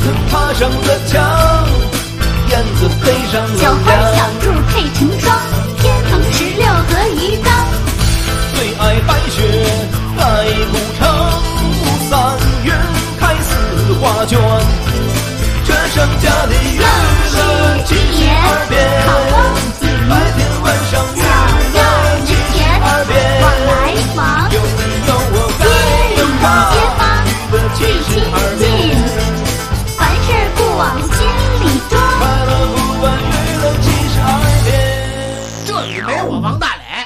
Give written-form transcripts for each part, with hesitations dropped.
爬上了墙，燕子飞上了小花小兔配成双，天蓬16和鱼缸。 最爱白雪盖古城，3月开4画卷，这剩下的娱乐72变，白天晚上娱乐72变， 往来往， 有你有我街里的街坊的最亲近，凡事不往心里装。 快乐不断娱乐72变。 这里没我王大磊。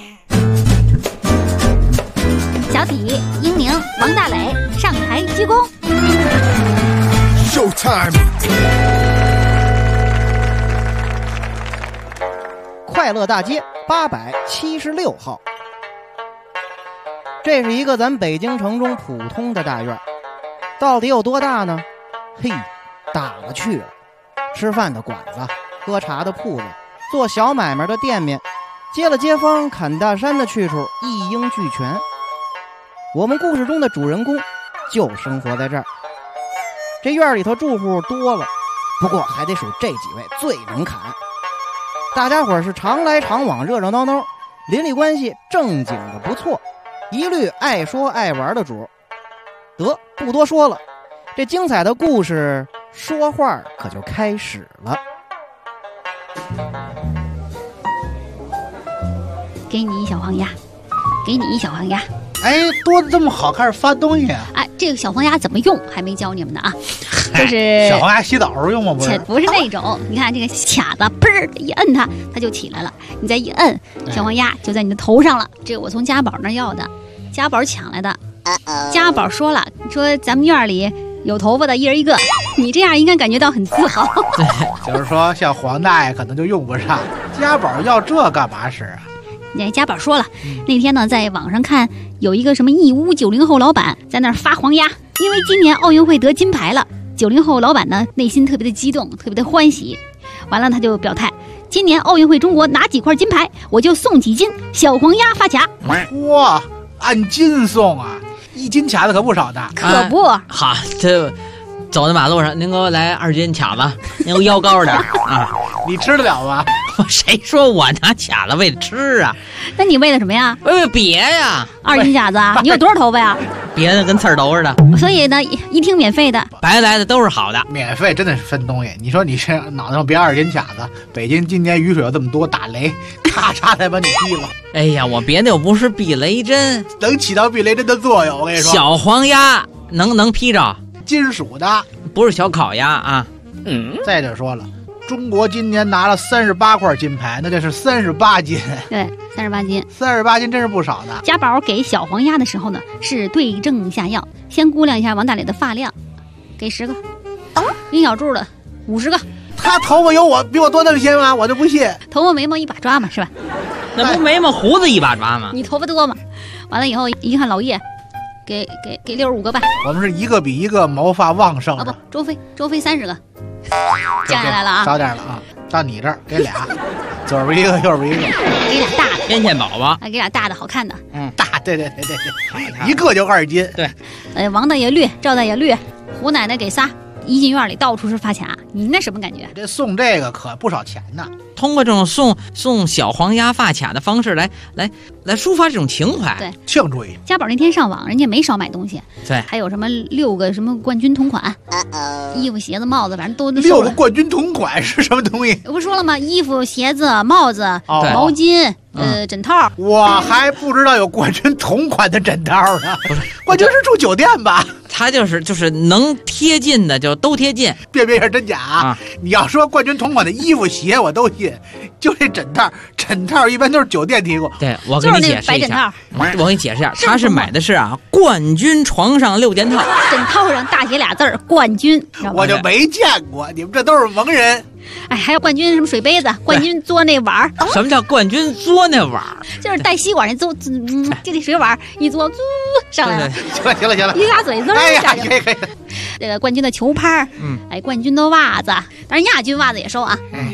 小体、英宁、王大磊上台鞠躬。 Showtime！ 快乐大街876号，这是一个咱北京城中普通的大院，到底有多大呢？嘿，大了去了。吃饭的馆子，喝茶的铺子，做小买卖的店面，接了街坊砍大山的去处一应俱全。我们故事中的主人公就生活在这儿。这院里头住户多了，不过还得数这几位最能砍。大家伙是常来常往，热热闹闹，邻里关系正经的不错，一律爱说爱玩的主。得，不多说了，这精彩的故事说话可就开始了。 给你一小黄鸭，给你一小黄鸭。 哎，多的这么好，开始发东西啊！ 哎，这个小黄鸭怎么用还没教你们呢啊！就是小黄鸭洗澡时候用吗？ 不是那种，你看这个卡子，嘣儿一摁它就起来了。你再一摁，小黄鸭就在你的头上了。这个我从家宝那儿要的，家宝抢来的。家宝说了，说咱们院里有头发的一人一个，你这样应该感觉到很自豪。 对，就是说像黄大爷可能就用不上，家宝要这干嘛使啊？ 那家宝说了，那天呢在网上看有一个什么义乌90后老板在那儿发黄鸭，因为今年奥运会得金牌了。90后老板呢内心特别的激动，特别的欢喜。完了他就表态，今年奥运会中国拿几块金牌，我就送几斤小黄鸭发卡。 哇，按斤送啊，1斤卡子可不少的。 可不， 好，这走在马路上，您给我来2斤卡子，您给我腰高点啊！ 你吃得了吗？ 谁说我拿卡子为了吃啊？ 那你为了什么呀？ 为了别呀 ！2斤卡子啊！你有多少头发呀？ 别的跟刺儿头似的。 所以呢，一听免费的， 白来的都是好的。 免费真的是分东西。你说你这脑袋上别2斤卡子，北京今年雨水有这么多，打雷，咔嚓才把你劈了。 哎呀，我别的又不是避雷针， 能起到避雷针的作用。我跟你说， 小黄鸭能劈着， 金属的， 不是小烤鸭啊。 再者说了。中国今年拿了38块金牌，那就是38斤。 对，38斤 ，38斤真是不少的。 家宝给小黄鸭的时候呢，是对症下药，先估量一下王大磊的发量，给10个，丁小柱的50个。 他头发有比我多那么些吗？我就不信。 头发眉毛一把抓嘛，是吧？ 那不眉毛胡子一把抓吗？ 你头发多吗？完了以后一看老叶，给65个吧。 我们是一个比一个毛发旺盛。 啊不，周飞30个。降下来了啊， 少点了啊！到你这儿给俩，左边一个，右边一个， 给俩大的， 天线宝宝， 给俩大的好看的， 大，对，一个就2斤， 对， 王大爷绿，赵大爷绿，胡奶奶给仨，一进院里到处是发卡，你那什么感觉？ 这送这个可不少钱呢。 通过这种送小黄鸭发卡的方式来抒发这种情怀， 对， 庆祝一下。 家宝那天上网，人家没少买东西， 对， 还有什么6个什么冠军同款，衣服、鞋子、帽子，反正都 6个冠军同款是什么东西？ 我不说了吗？衣服、鞋子、帽子、毛巾。枕套， 我还不知道有冠军同款的枕套呢。不是，冠军是住酒店吧？ 他就是能贴近的就都贴近， 辨别一下真假啊！你要说冠军同款的衣服鞋我都信，就这枕套一般都是酒店提供。 对，我给你解释一下，我给你解释一下，他是买的是冠军床上6件套， 枕套上大写俩字儿冠军， 我就没见过，你们这都是蒙人。 哎，还有冠军什么水杯子，冠军嘬那碗儿。 什么叫冠军嘬那碗儿？ 就是带吸管那嘬，就那水碗一嘬，上来了。 行了， 一拉嘴哎呀，可以。 这个冠军的球拍，冠军的袜子，当然亚军袜子也收啊。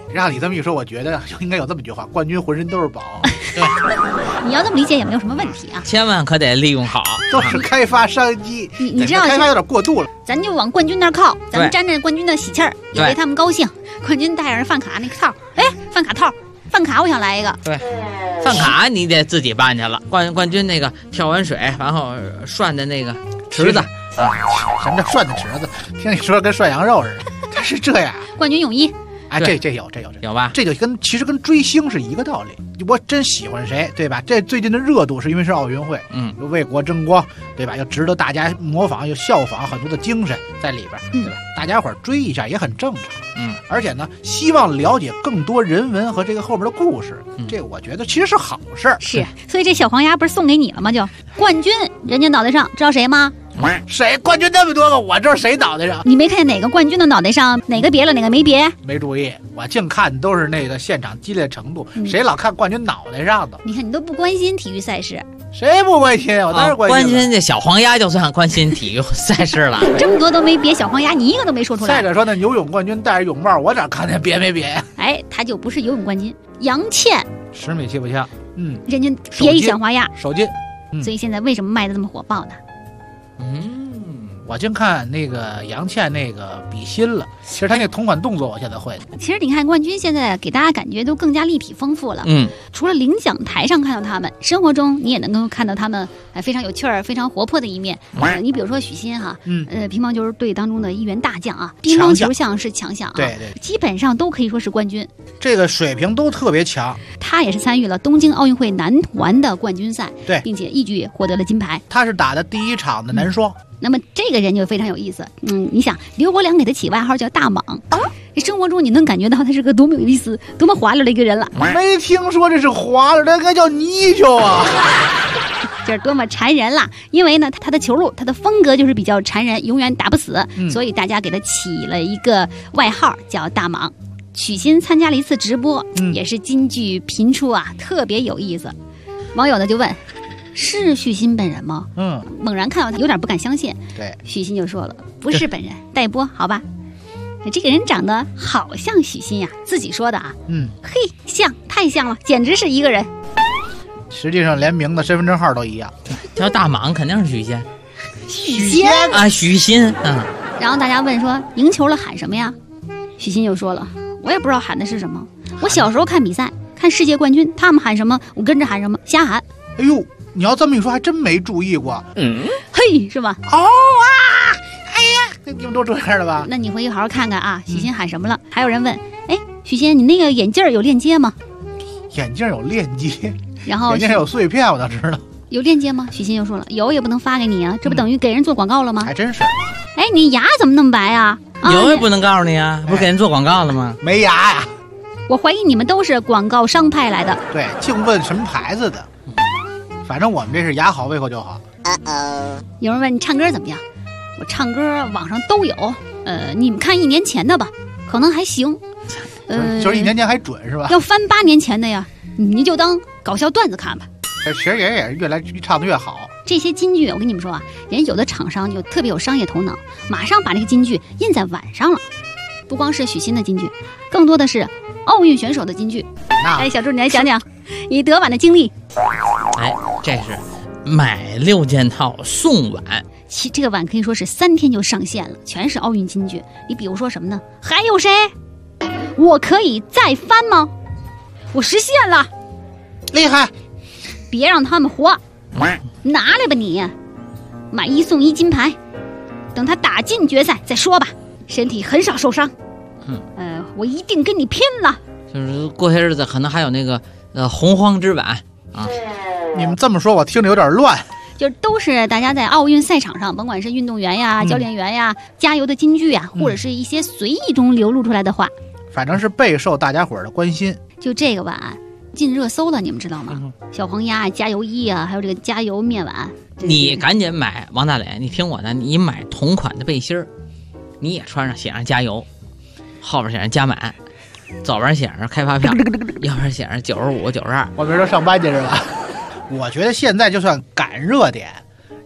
让你这么一说，我觉得应该有这么一句话：冠军浑身都是宝。对， 你要这么理解也没有什么问题啊。 千万可得利用好， 都是开发商机。 你知道开发有点过度了， 咱就往冠军那儿靠，咱们沾着冠军的喜气儿，也为他们高兴。冠军带着饭卡那个套，哎，饭卡套，饭卡我想来一个。 对，饭卡你得自己办去了。冠军那个跳完水，然后涮的那个池子。 什么叫涮的池子？听你说跟涮羊肉似的，它是这样。 冠军泳衣， 哎，这有吧？ 这就其实跟追星是一个道理。我真喜欢谁，对吧？这最近的热度是因为是奥运会，又为国争光，对吧？又值得大家模仿，又效仿，很多的精神在里边，对吧？大家伙追一下也很正常。而且呢，希望了解更多人文和这个后边的故事，这我觉得其实是好事。 是，所以这小黄鸭不是送给你了吗？就冠军，人家脑袋上知道谁吗？ 谁冠军那么多个，我知道谁脑袋上。 你没看见哪个冠军的脑袋上哪个别了，哪个没别？ 没注意，我净看都是那个现场激烈程度，谁老看冠军脑袋上的？ 你看你都不关心体育赛事， 谁不关心？我当然关心。 关心这小黄鸭就算关心体育赛事了。 这么多都没别，小黄鸭你一个都没说出来。 再者说那游泳冠军戴着泳帽，我哪看见别没别？ 哎，他就不是游泳冠军，杨倩 10米气步枪， 人家别一小花鸭手巾， 所以现在为什么卖的这么火爆呢？ 我净看那个杨倩那个比心了，其实他那同款动作我现在会的。 其实你看冠军现在给大家感觉都更加立体丰富了。除了领奖台上看到他们，生活中你也能够看到他们非常有趣儿、非常活泼的一面。你比如说许昕哈，乒乓球队当中的一员大将啊，乒乓球项是强项啊， 对， 基本上都可以说是冠军， 这个水平都特别强。 他也是参与了东京奥运会男团的冠军赛， 对， 并且一举获得了金牌。 他是打的第一场的男双。 那么这个人就非常有意思，你想刘国梁给他起外号叫大蟒，这生活中你能感觉到他是个多么有意思、多么滑溜的一个人了。 没听说这是滑溜，这应该叫泥鳅啊， 这是多么缠人了。因为呢，他的球路、他的风格就是比较缠人，永远打不死，所以大家给他起了一个外号叫大蟒。许昕参加了一次直播，也是金句频出啊，特别有意思。网友呢就问，是许昕本人吗？猛然看到他有点不敢相信。 对， 许昕就说了，不是本人，代播好吧。这个人长得好像许昕呀，自己说的啊。嘿，像，太像了，简直是一个人。 实际上连名字、身份证号都一样。 叫大蟒肯定是许昕。 许昕啊，许昕。 然后大家问说，赢球了喊什么呀？许昕就说了，我也不知道喊的是什么。我小时候看比赛，看世界冠军，他们喊什么，我跟着喊什么，瞎喊。 哎呦，你要这么一说，还真没注意过。 嘿，是吧？ 哎呀，你们都这样了吧？ 那你回去好好看看啊，许昕喊什么了？还有人问，哎，许昕，你那个眼镜有链接吗？ 眼镜有链接， 然后眼镜有碎片，我倒知道。 有链接吗？许昕又说了，有也不能发给你啊，这不等于给人做广告了吗？ 还真是。 哎，你牙怎么那么白啊？ 有也不能告诉你啊，不是给人做广告了吗？ 没牙呀。 我怀疑你们都是广告商派来的。 对，净问什么牌子的。反正我们这是牙好胃口就好。 有人问你唱歌怎么样？我唱歌网上都有，你们看1年前的吧，可能还行。 就是1年前还准是吧？ 要翻8年前的呀，你就当搞笑段子看吧。 其实也是越来唱得越好。 这些金句我跟你们说啊，人有的厂商就特别有商业头脑，马上把这个金句印在碗上了。不光是许昕的金句，更多的是奥运选手的金句。哎，小朱你来讲讲你得碗的经历。 哎，这是买6件套送碗， 这个碗可以说是3天就上线了，全是奥运金句。你比如说什么呢？还有谁？我可以再翻吗？我实现了， 厉害！ 别让他们活，拿来吧你，买1送1金牌，等他打进决赛再说吧。身体很少受伤，我一定跟你拼了。 就是过些日子可能还有那个洪荒之碗啊。 你们这么说，我听着有点乱。 就都是大家在奥运赛场上，甭管是运动员呀、教练员呀、加油的金句呀，或者是一些随意中流露出来的话， 反正是备受大家伙的关心。 就这个碗进热搜了，你们知道吗？小黄鸭、加油衣啊，还有这个加油面碗。 你赶紧买，王大磊，你听我的，你买同款的背心儿，你也穿上，写上加油，后边写上加满，左边写上开发票，右边写上95、92。 我明儿上班去是吧？我觉得现在就算赶热点，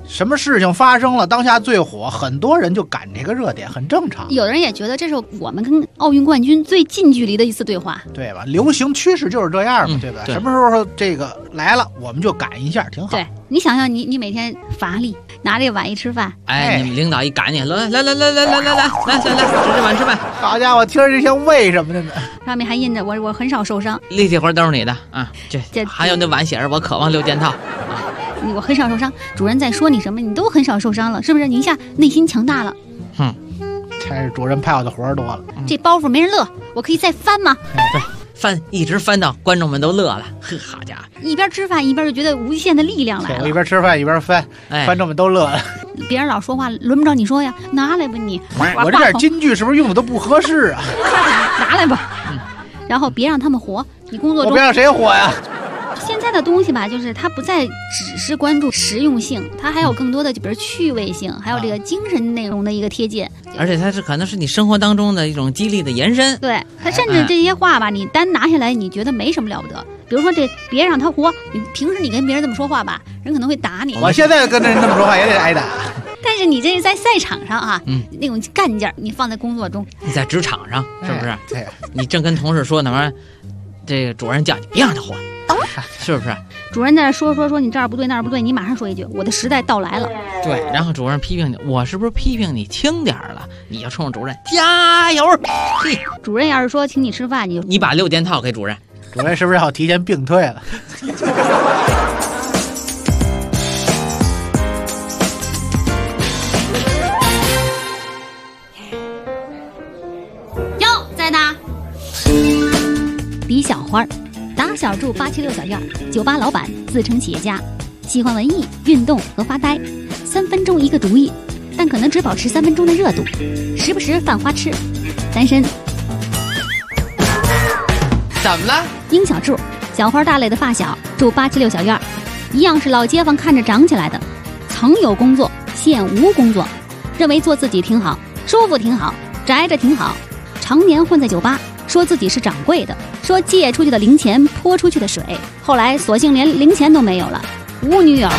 什么事情发生了，当下最火，很多人就赶这个热点，很正常。 有的人也觉得这是我们跟奥运冠军最近距离的一次对话， 对吧？流行趋势就是这样嘛，对吧？ 对， 什么时候这个来了，我们就赶一下，挺好。 对，你想想你每天乏力，拿这碗一吃饭， 你们领导一赶你，来，吃这碗吃饭。 好家伙，听着这像为什么的呢？ 上面还印着我很少受伤， 立体活都是你的啊，这还有那碗写着我渴望6件套。 我很少受伤，主任在说你什么，你都很少受伤了，是不是？你一下内心强大了。 真是主任派我的活多了。 这包袱没人乐，我可以再翻吗？ 对，翻一直翻到观众们都乐了。好家伙！ 一边吃饭一边就觉得无限的力量来了。 我一边吃饭一边翻，观众们都乐了。 别人老说话，轮不着你说呀，拿来吧你。 我这点金句是不是用的都不合适啊？ 拿来吧。然后别让他们活，你工作中我别让谁活呀？ 现在的东西吧，就是它不再只是关注实用性，它还有更多的，就比如趣味性，还有这个精神内容的一个贴近。 而且它是可能是你生活当中的一种激励的延伸。 对，它甚至这些话吧，你单拿下来，你觉得没什么了不得。比如说这别让他活，你平时你跟别人这么说话吧，人可能会打你。 我现在跟人这么说话也得挨打。 但是你这是在赛场上啊，那种干劲儿，你放在工作中， 你在职场上是不是？ 对， 你正跟同事说呢，完了，这个主任叫你别让他活。是不是？ 主任在那说你这儿不对那儿不对，你马上说一句我的时代到来了。 对，然后主任批评你，我是不是批评你轻点了？你就冲着主任加油。 主任要是说请你吃饭，你把6件套给主任， 主任是不是要提前病退了？ 哟，在呢。李小花打小住876小院，酒吧老板，自称企业家，喜欢文艺、运动和发呆，3分钟一个主意，但可能只保持3分钟的热度，时不时犯花痴，单身。 怎么了？ 殷小柱，小花大磊的发小，住876小院，一样是老街坊看着长起来的，曾有工作，现无工作，认为做自己挺好，舒服挺好，宅着挺好，常年混在酒吧，说自己是掌柜的，说借出去的零钱泼出去的水，后来索性连零钱都没有了，无女友。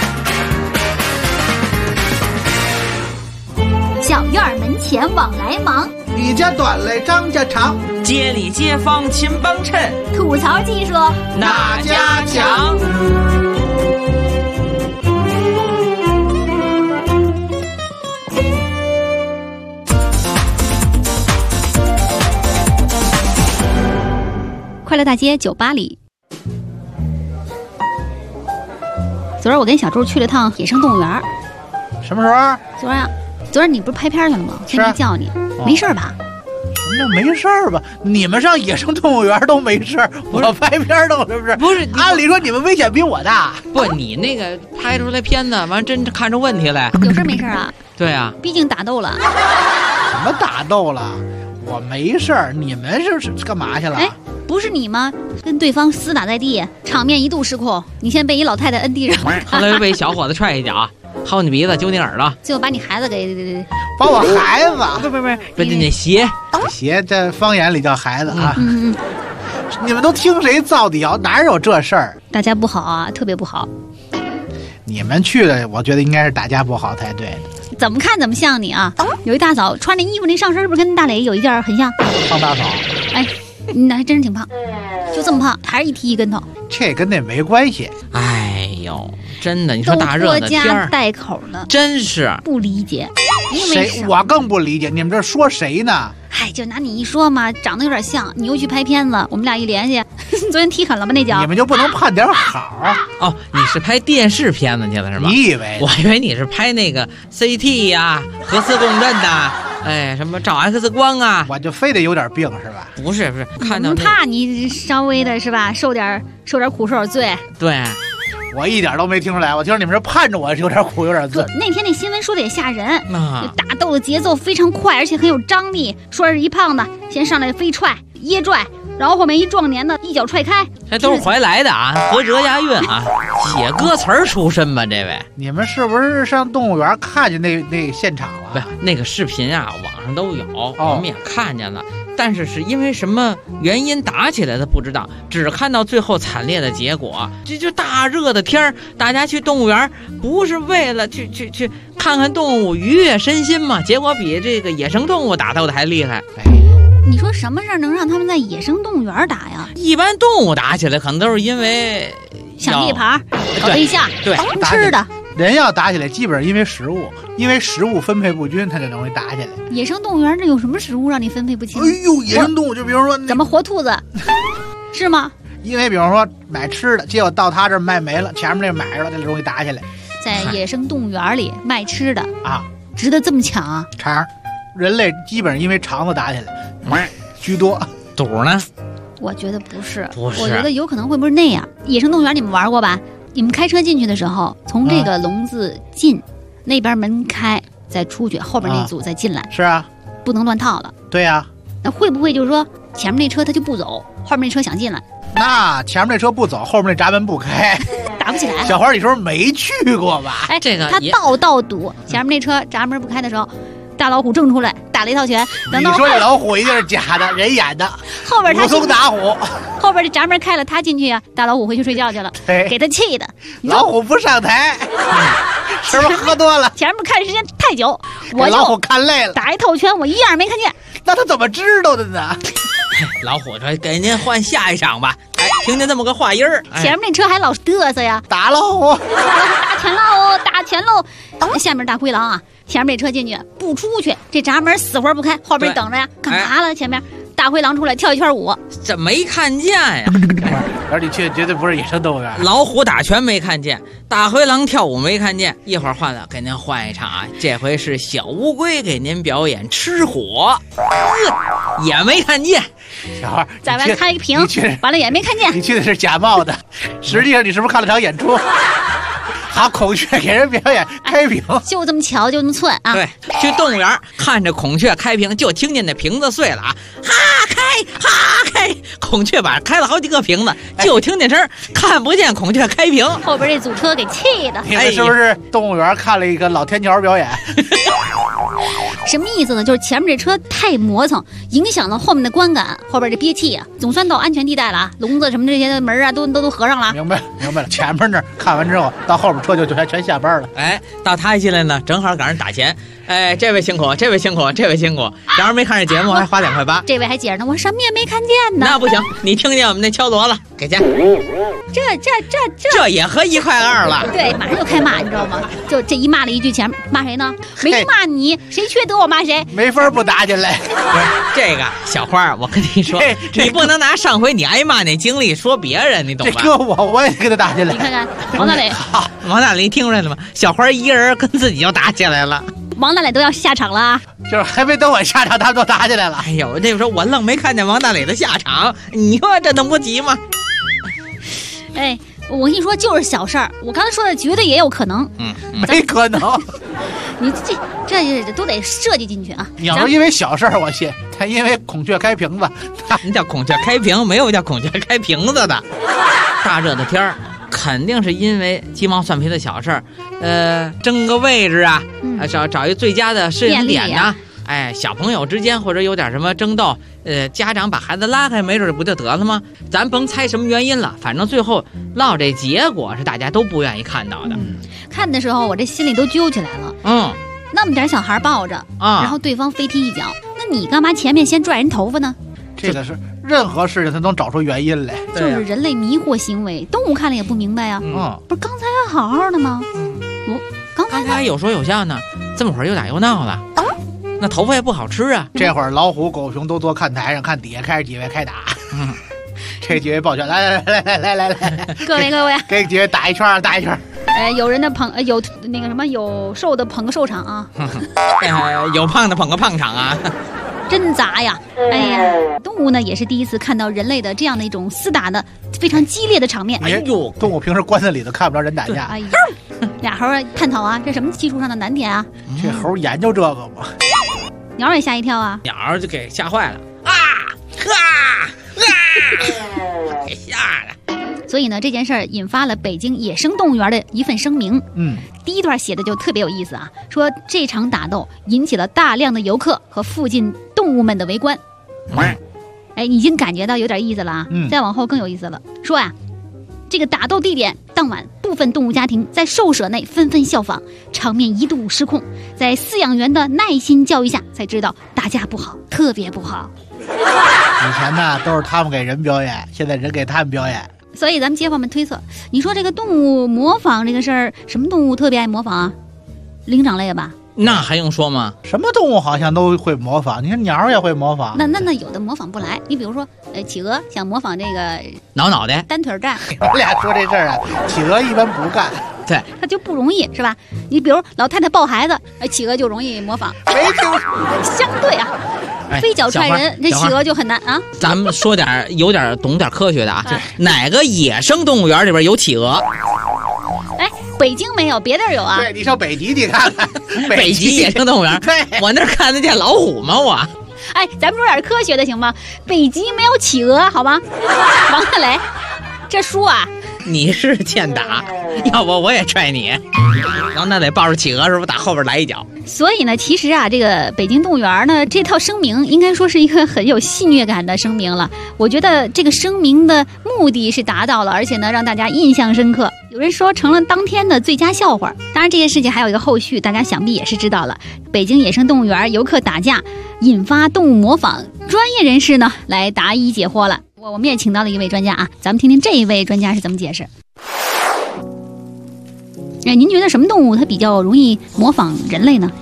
小院门前往来忙， 李家短嘞，张家长， 街里街坊勤帮衬， 吐槽技术哪家强？ 快乐大街酒吧里，昨儿我跟小周去了趟野生动物园。 什么时候？ 昨儿你不是拍片去了吗？今天叫你，没事吧？ 什么叫没事吧？你们上野生动物园都没事，我拍片弄是不是？ 不是， 按理说你们危险比我大。 不，你那个拍出来片子，完真看出问题来。 有事没事啊？ 对啊， 毕竟打斗了。 什么打斗了？我没事儿，你们是干嘛去了？ 哎，不是你吗？跟对方厮打在地，场面一度失控，你先被一老太太摁地上， 后来又被小伙子踹一脚，薅你鼻子，揪你耳朵， 最后把你孩子给把我孩子， 不是那鞋， 在方言里叫孩子啊。你们都听谁造的谣？哪有这事儿？ 大家不好啊，特别不好。 你们去的，我觉得应该是大家不好才对的。 怎么看怎么像你啊！有一大嫂穿着衣服，那上身是不是跟大磊有一件很像？ 胖大嫂， 哎，那还真是挺胖，就这么胖，还是一踢一跟头。 这跟那没关系。 哎呦，真的，你说大热的天儿， 都拖家带口呢， 真是不理解。因为谁？我更不理解，你们这说谁呢？ 嗨，就拿你一说嘛，长得有点像，你又去拍片子，我们俩一联系，昨天踢狠了吧那脚？ 你们就不能盼点好？ 哦，你是拍电视片子去了是吗？ 你以为？ 我以为你是拍那个 CT 呀、核磁共振呐，哎，什么照 X 光啊？ 我就非得有点病是吧？ 不是，看到怕你稍微的是吧，受点苦受点罪。 对。 我一点都没听出来，我听说你们这盼着我有点苦有点罪。 那天那新闻说的也吓人，打斗的节奏非常快，而且很有张力。说是一胖子先上来飞踹噎拽，然后后面一壮年的一脚踹开。 这都是怀来的啊，合辙押韵啊，写歌词儿出身吧？这位， 你们是不是上动物园看见那现场了？ 不，那个视频啊，网上都有，我们也看见了。 但是因为什么原因打起来的不知道，只看到最后惨烈的结果。这就大热的天儿，大家去动物园不是为了去看看动物愉悦身心吗？结果比这个野生动物打斗的还厉害。 你说什么事儿能让他们在野生动物园打呀？ 一般动物打起来可能都是因为抢地盘、搞对象、 对吃的。 人要打起来，基本上因为食物分配不均，它就容易打起来。 野生动物园这有什么食物让你分配不清？ 哎呦，野生动物就比如说怎么活兔子，是吗？ 因为比方说买吃的，结果到他这儿卖没了，前面那买着了，这容易打起来。 在野生动物园里卖吃的啊， 值得这么抢啊？ 肠，人类基本上因为肠子打起来居多。 肚呢？ 我觉得不是， 我觉得有可能会不是那样。野生动物园你们玩过吧？你们开车进去的时候，从这个笼子进，那边门开，再出去，后边那组再进来。 是啊， 不能乱套了。 对呀。 那会不会就是说前面那车他就不走，后面那车想进来？ 那前面那车不走，后面那闸门不开， 打不起来。 小花，你说没去过吧？ 哎， 这个他道堵，前面那车闸门不开的时候，大老虎正出来打了一套拳。 你说这老虎一定是假的，人演的。 后边他武松打虎， 后边这闸门开了，他进去啊，大老虎回去睡觉去了，给他气的。 老虎不上台，是不是喝多了？ 前面看时间太久，我老虎看累了， 打一套拳，我一样没看见。 那他怎么知道的呢？ 老虎说：“给您换下一场吧。”哎，听见这么个话音儿， 前面那车还老嘚瑟呀， 打老虎， 打钱喽，打钱喽！下面大灰狼啊，前面这车进去不出去，这闸门死活不开，后边等着呀，干嘛了？前面大灰狼出来跳一圈舞， 这没看见呀？ 而你去绝对不是野生动物园。 老虎打拳没看见，大灰狼跳舞没看见，一会儿换了，给您换一场啊！这回是小乌龟给您表演吃火，也没看见。 小孩在外开屏，完了也没看见。 你去的是假冒的，实际上你是不是看了场演出？好，孔雀给人表演开屏， 就这么巧，就这么寸啊！ 对，去动物园看着孔雀开屏，就听见那瓶子碎了啊，哈开，孔雀把开了好几个瓶子，就听见声，看不见孔雀开屏。 后边这组车给气的， 你们是不是动物园看了一个老天桥表演？ 什么意思呢？就是前面这车太磨蹭，影响了后面的观感，后边这憋气啊，总算到安全地带了啊，笼子什么这些门啊都合上了。 明白了，前面那儿看完之后，到后边车就全下班了。 哎，到他一进来呢，正好赶上打钱。哎，这位辛苦，这位辛苦，假如没看这节目，还花2.8块。 这位还解释呢，我什么也没看见呢。 那不行，你听见我们那敲锣了，给钱。这也合1.2块了。 对，马上就开骂，你知道吗？就这一骂了一句，前骂谁呢？没骂你，谁缺德我骂谁， 没法不打起来。 这个小花，我跟你说，你不能拿上回你挨骂那经历说别人，你懂吧？ 这我也跟他打起来。 你看看王大磊， 王大磊听出来了吗？小花一个人跟自己就打起来了。 王大磊都要下场了啊！ 就是还没等我下场，他们都打起来了。 哎呦，那时候我愣没看见王大磊的下场，你说这能不急吗？ 哎，我跟你说，就是小事儿。我刚才说的绝对也有可能， 没可能。 你这都得设计进去啊！ 你要说因为小事儿，我信；他因为孔雀开瓶子， 你叫孔雀开屏，没有叫孔雀开瓶子的。大热的天儿，肯定是因为鸡毛蒜皮的小事儿，争个位置啊，找一最佳的摄影点呐。哎，小朋友之间或者有点什么争斗，家长把孩子拉开，没准不就得了吗？咱甭猜什么原因了，反正最后落这结果是大家都不愿意看到的。 看的时候我这心里都揪起来了。那么点小孩抱着啊，然后对方飞踢一脚，那你干嘛前面先拽人头发呢？ 这个是任何事情他能找出原因来， 就是人类迷惑行为，动物看了也不明白呀。不是刚才还好好的吗？刚才还有说有笑呢，这么会儿又打又闹了。那头发也不好吃啊！ 这会儿老虎、狗熊都坐看台上，看底下开始几位开打。这几位抱拳，来， 各位， 给几位打一圈。 有人的有那个什么，有瘦的捧个瘦场啊， 有胖的捧个胖场啊， 真杂呀！哎呀，动物呢也是第一次看到人类的这样的一种厮打的非常激烈的场面。 哎呦，动物平时关在里头看不着人打架。 哎呀，俩猴探讨啊，这什么技术上的难点啊？ 这猴研究这个吗？ 鸟也吓一跳啊！ 鸟就给吓坏了给吓的。 所以呢，这件事儿引发了北京野生动物园的一份声明。第一段写的就特别有意思啊，说这场打斗引起了大量的游客和附近动物们的围观。 哎，已经感觉到有点意思了啊！再往后更有意思了，说呀，这个打斗地点当晚，部分动物家庭在兽舍内纷纷效仿，场面一度失控。在饲养员的耐心教育下，才知道打架不好，特别不好。 以前呢都是他们给人表演，现在人给他们表演。 所以咱们街坊们推测，你说这个动物模仿这个事儿，什么动物特别爱模仿啊？灵长类吧？ 那还用说吗？ 什么动物好像都会模仿，你看鸟也会模仿。 那有的模仿不来，你比如说，企鹅想模仿这个挠袋单腿站， 我俩说这事儿啊，企鹅一般不干， 对， 它就不容易是吧？你比如老太太抱孩子，企鹅就容易模仿。 没听说。 相对啊，飞脚踹人，这企鹅就很难啊。 咱们说有点懂点科学的啊，哪个野生动物园里边有企鹅？ 哎，北京没有，别地儿有啊。 对，你上北极你看看， 北极野生动物园，我那儿看得见老虎吗？我。 哎，咱们说点科学的行吗？北极没有企鹅，好吗？王大雷，这书啊， 你是欠打，要不我也踹你。然后那得抱着企鹅，是不是打后边来一脚？ 所以呢，其实啊，这个北京动物园呢，这套声明应该说是一个很有戏谑感的声明了。我觉得这个声明的目的是达到了，而且呢，让大家印象深刻。有人说成了当天的最佳笑话。当然，这件事情还有一个后续，大家想必也是知道了。北京野生动物园游客打架，引发动物模仿，专业人士呢来答疑解惑了。我们也请到了一位专家啊，咱们听听这一位专家是怎么解释。您觉得什么动物它比较容易模仿人类呢？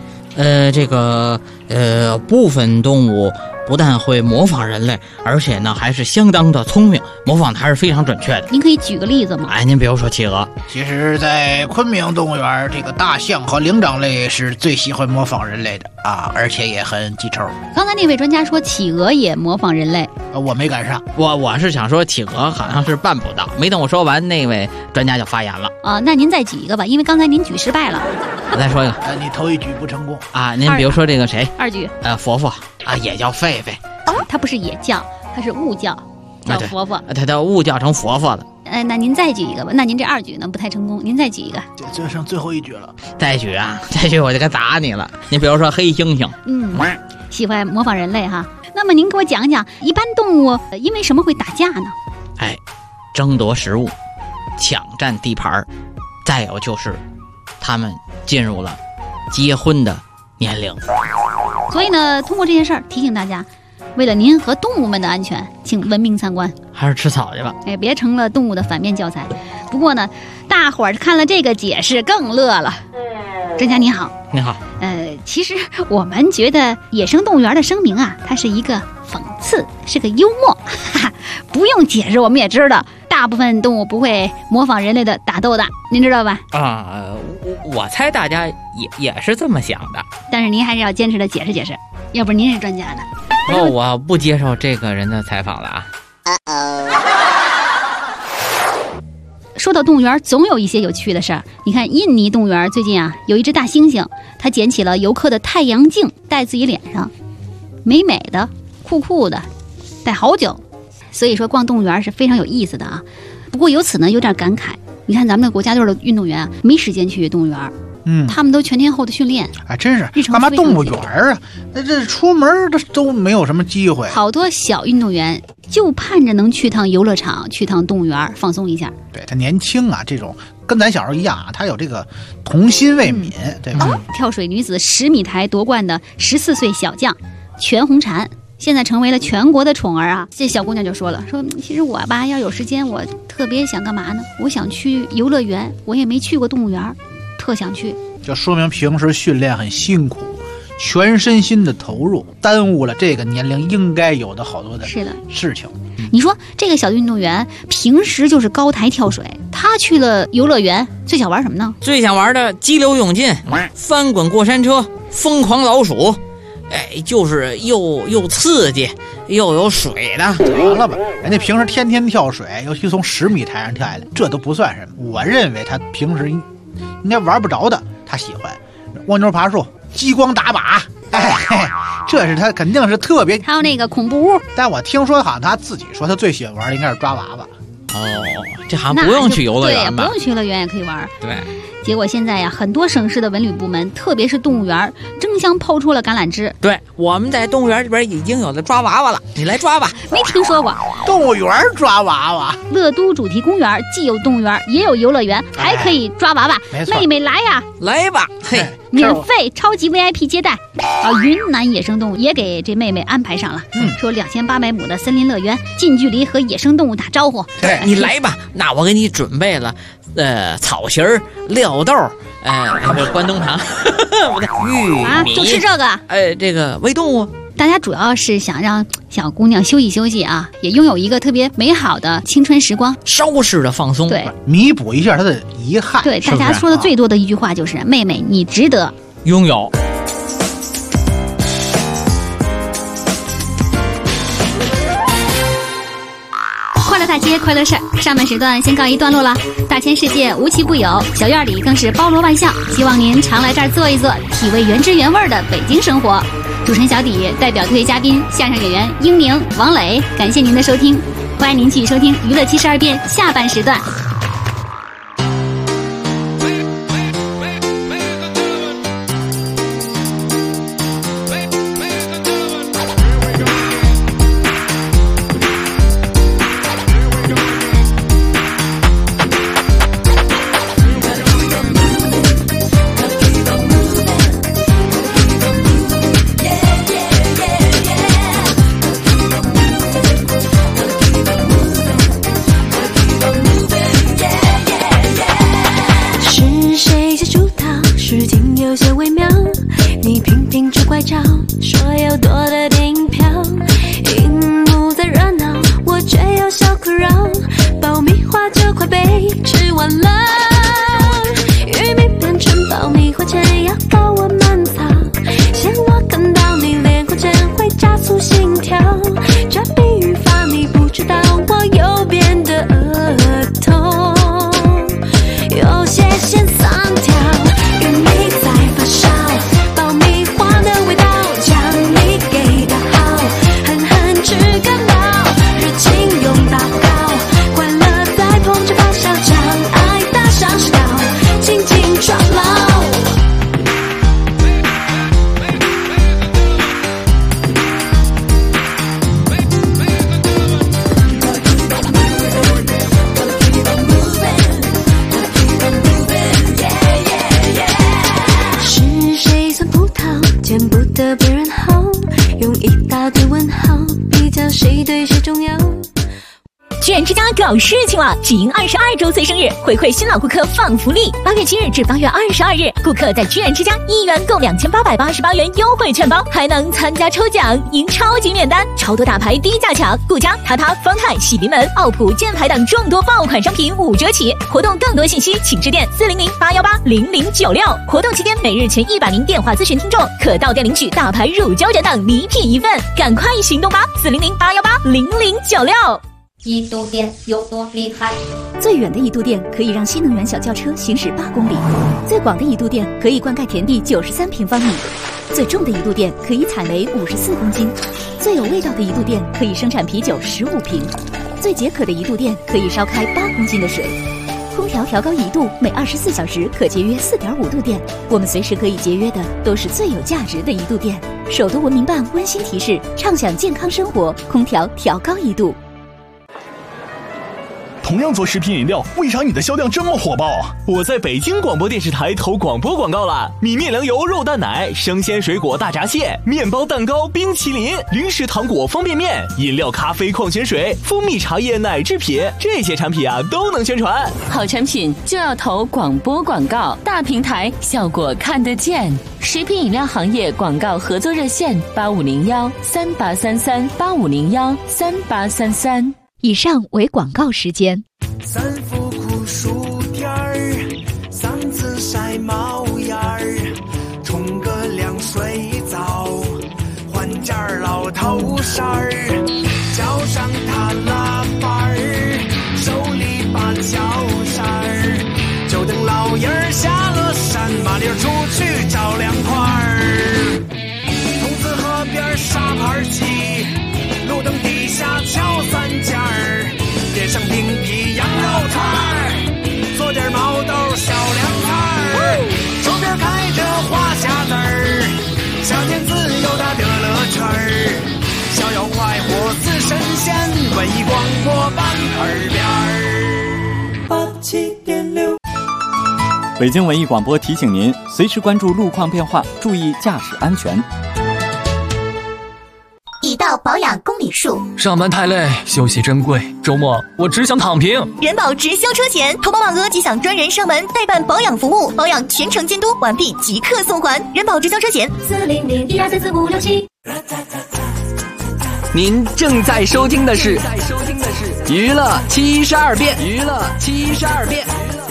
部分动物不但会模仿人类，而且呢还是相当的聪明，模仿的还是非常准确的。 您可以举个例子吗？ 您比如说企鹅。 其实在昆明动物园，这个大象和灵长类是最喜欢模仿人类的啊，而且也很记仇。 刚才那位专家说企鹅也模仿人类， 我没赶上。 我是想说企鹅好像是办不到。没等我说完，那位专家就发言了那您再举一个吧，因为刚才您举失败了。 我再说一个你头一举不成功啊。您比如说这个谁？ 二举。 佛佛啊，也叫狒狒。 他不是野叫，他是误叫，叫佛佛。 他叫误叫成佛佛了。 那您再举一个吧。那您这二举呢不太成功，您再举一个。 这剩最后一举了。 再举我就该打你了。您比如说黑猩猩， 喜欢模仿人类哈。那么您给我讲讲，一般动物因为什么会打架呢？ 争夺食物，抢占地盘，再有就是他们进入了结婚的年龄。 所以呢，通过这件事儿提醒大家，为了您和动物们的安全，请文明参观， 还是吃草去吧。 别成了动物的反面教材。不过呢，大伙儿看了这个解释更乐了。专家你好。 你好。 其实我们觉得野生动物园的声明啊，它是一个讽刺，是个幽默，不用解释，我们也知道，大部分动物不会模仿人类的打斗的，您知道吧？ 我猜大家也是这么想的。 但是您还是要坚持的解释解释，要不您是专家的。 我不接受这个人的采访了啊。 说到动物园，总有一些有趣的事儿。你看，印尼动物园最近啊，有一只大猩猩，它捡起了游客的太阳镜，戴自己脸上，美美的，酷酷的，戴好久。所以说，逛动物园是非常有意思的啊。不过由此呢，有点感慨。你看咱们的国家队的运动员啊，没时间去动物园。他们都全天候的训练， 真是干嘛动物园啊？那这出门都没有什么机会。 好多小运动员就盼着能去趟游乐场，去趟动物园放松一下。 对，他年轻啊，这种跟咱小时候一样啊，他有这个童心未泯，对吧？ 跳水女子10米台夺冠的14岁小将全红婵，现在成为了全国的宠儿啊！这小姑娘就说了，说其实我吧，要有时间，我特别想干嘛呢？我想去游乐园，我也没去过动物园。特想去， 就说明平时训练很辛苦，全身心的投入，耽误了这个年龄应该有的好多的事情。 你说这个小运动员平时就是高台跳水，他去了游乐园，最想玩什么呢？ 最想玩的激流勇进、翻滚过山车、疯狂老鼠，就是又刺激又有水的。 得了吧，人家平时天天跳水，尤其从10米台上跳下来，这都不算什么。我认为他平时应该玩不着的，他喜欢蜗牛爬树、激光打靶，这是他肯定是特别。 还有那个恐怖屋， 但我听说好像他自己说他最喜欢玩的应该是抓娃娃。 这好像不用去游乐园吧？ 对，不用去游乐园也可以玩。 对， 结果现在呀，很多省市的文旅部门，特别是动物园，争相抛出了橄榄枝。 对，我们在动物园里边已经有了抓娃娃了，你来抓吧。 没听说过动物园抓娃娃？ 乐都主题公园既有动物园，也有游乐园，还可以抓娃娃。妹妹来呀， 来吧，嘿， 免费超级 VIP 接待。云南野生动物也给这妹妹安排上了，说2800亩的森林乐园，近距离和野生动物打招呼。 对， 你来吧，那我给你准备了，草席儿、料豆，关东糖，不对，玉米， 就吃这个。 这个喂动物。 大家主要是想让小姑娘休息休息啊，也拥有一个特别美好的青春时光， 稍事的放松， 对， 弥补一下她的遗憾。 对，大家说的最多的一句话就是：妹妹，你值得拥有。 快乐大街快乐事儿，上半时段先告一段落了。大千世界无奇不有，小院里更是包罗万象。希望您常来这儿坐一坐，体味原汁原味的北京生活。主持人小底代表特约嘉宾相声演员英宁、王磊，感谢您的收听，欢迎您继续收听娱乐72变下半时段。 有些微妙，你频频出拐杖，说要多的电影票，荧幕在热闹，我却有小困扰，爆米花就快被吃完了，玉米变成爆米花前要高我慢跑，嫌我看到你脸红前会加速心跳，这比喻法你不知道，我右边的额头有些线3条，玉米在发烧，爆米花的味道将你给打好，狠狠吃个饱，热情拥抱高，快乐在同时发酵，将爱打上石膏，紧紧抓牢。是谁算葡萄见不得别人好，用一大堆问号比较谁对谁重要。 居然之家搞事情了！只因22周岁生日，回馈新老顾客放福利。8月7日至8月22日，顾客在居然之家1元购2888元优惠券包，还能参加抽奖，赢超级免单，超多大牌低价抢，顾家、塔塔、方太、喜临门、奥普、箭牌等众多爆款商品5折起。活动更多信息请致电400-818-0096。活动期间每日前100名电话咨询听众可到店领取大牌乳胶枕等礼品1份，赶快行动吧！400-818-0096。 一度电有多厉害？ 最远的一度电可以让新能源小轿车行驶8公里，最广的一度电可以灌溉田地93平方米，最重的一度电可以采煤54公斤，最有味道的一度电可以生产啤酒15瓶，最解渴的一度电可以烧开8公斤的水。空调调高1度，每24小时可节约4.5度电。我们随时可以节约的都是最有价值的一度电。首都文明办温馨提示：畅享健康生活，空调调高1度。 同样做食品饮料，为啥你的销量这么火爆？我在北京广播电视台投广播广告了，米面粮油肉蛋奶、生鲜水果大闸蟹、面包蛋糕、冰淇淋、零食糖果方便面、饮料咖啡矿泉水、蜂蜜茶叶奶制品，这些产品啊都能宣传。 好产品就要投广播广告，大平台效果看得见。食品饮料行业广告合作热线8501-3833-8501-3833。 以上为广告时间。 3伏酷暑天儿，3次晒毛眼儿，冲个凉水澡，换件老头衫儿，脚上踏拉板儿，手里把小扇儿，就等老爷儿下了山，麻溜出去找凉快儿。桐子河边沙盘棋，路灯底下敲3件儿，点上冰皮羊肉串儿，做点毛豆小凉菜儿。 见自由它的乐趣儿，逍遥快活似神仙，文艺广播版耳边87.6。 北京文艺广播提醒您，随时关注路况变化，注意驾驶安全。 已到保养公里数， 上班太累，休息珍贵，周末我只想躺平。 人保直销车险，投保满额即享专人上门代办保养服务，保养全程监督，完毕即刻送还。人保直销车险40012344567。 您正在收听的是娱乐72变，娱乐72变。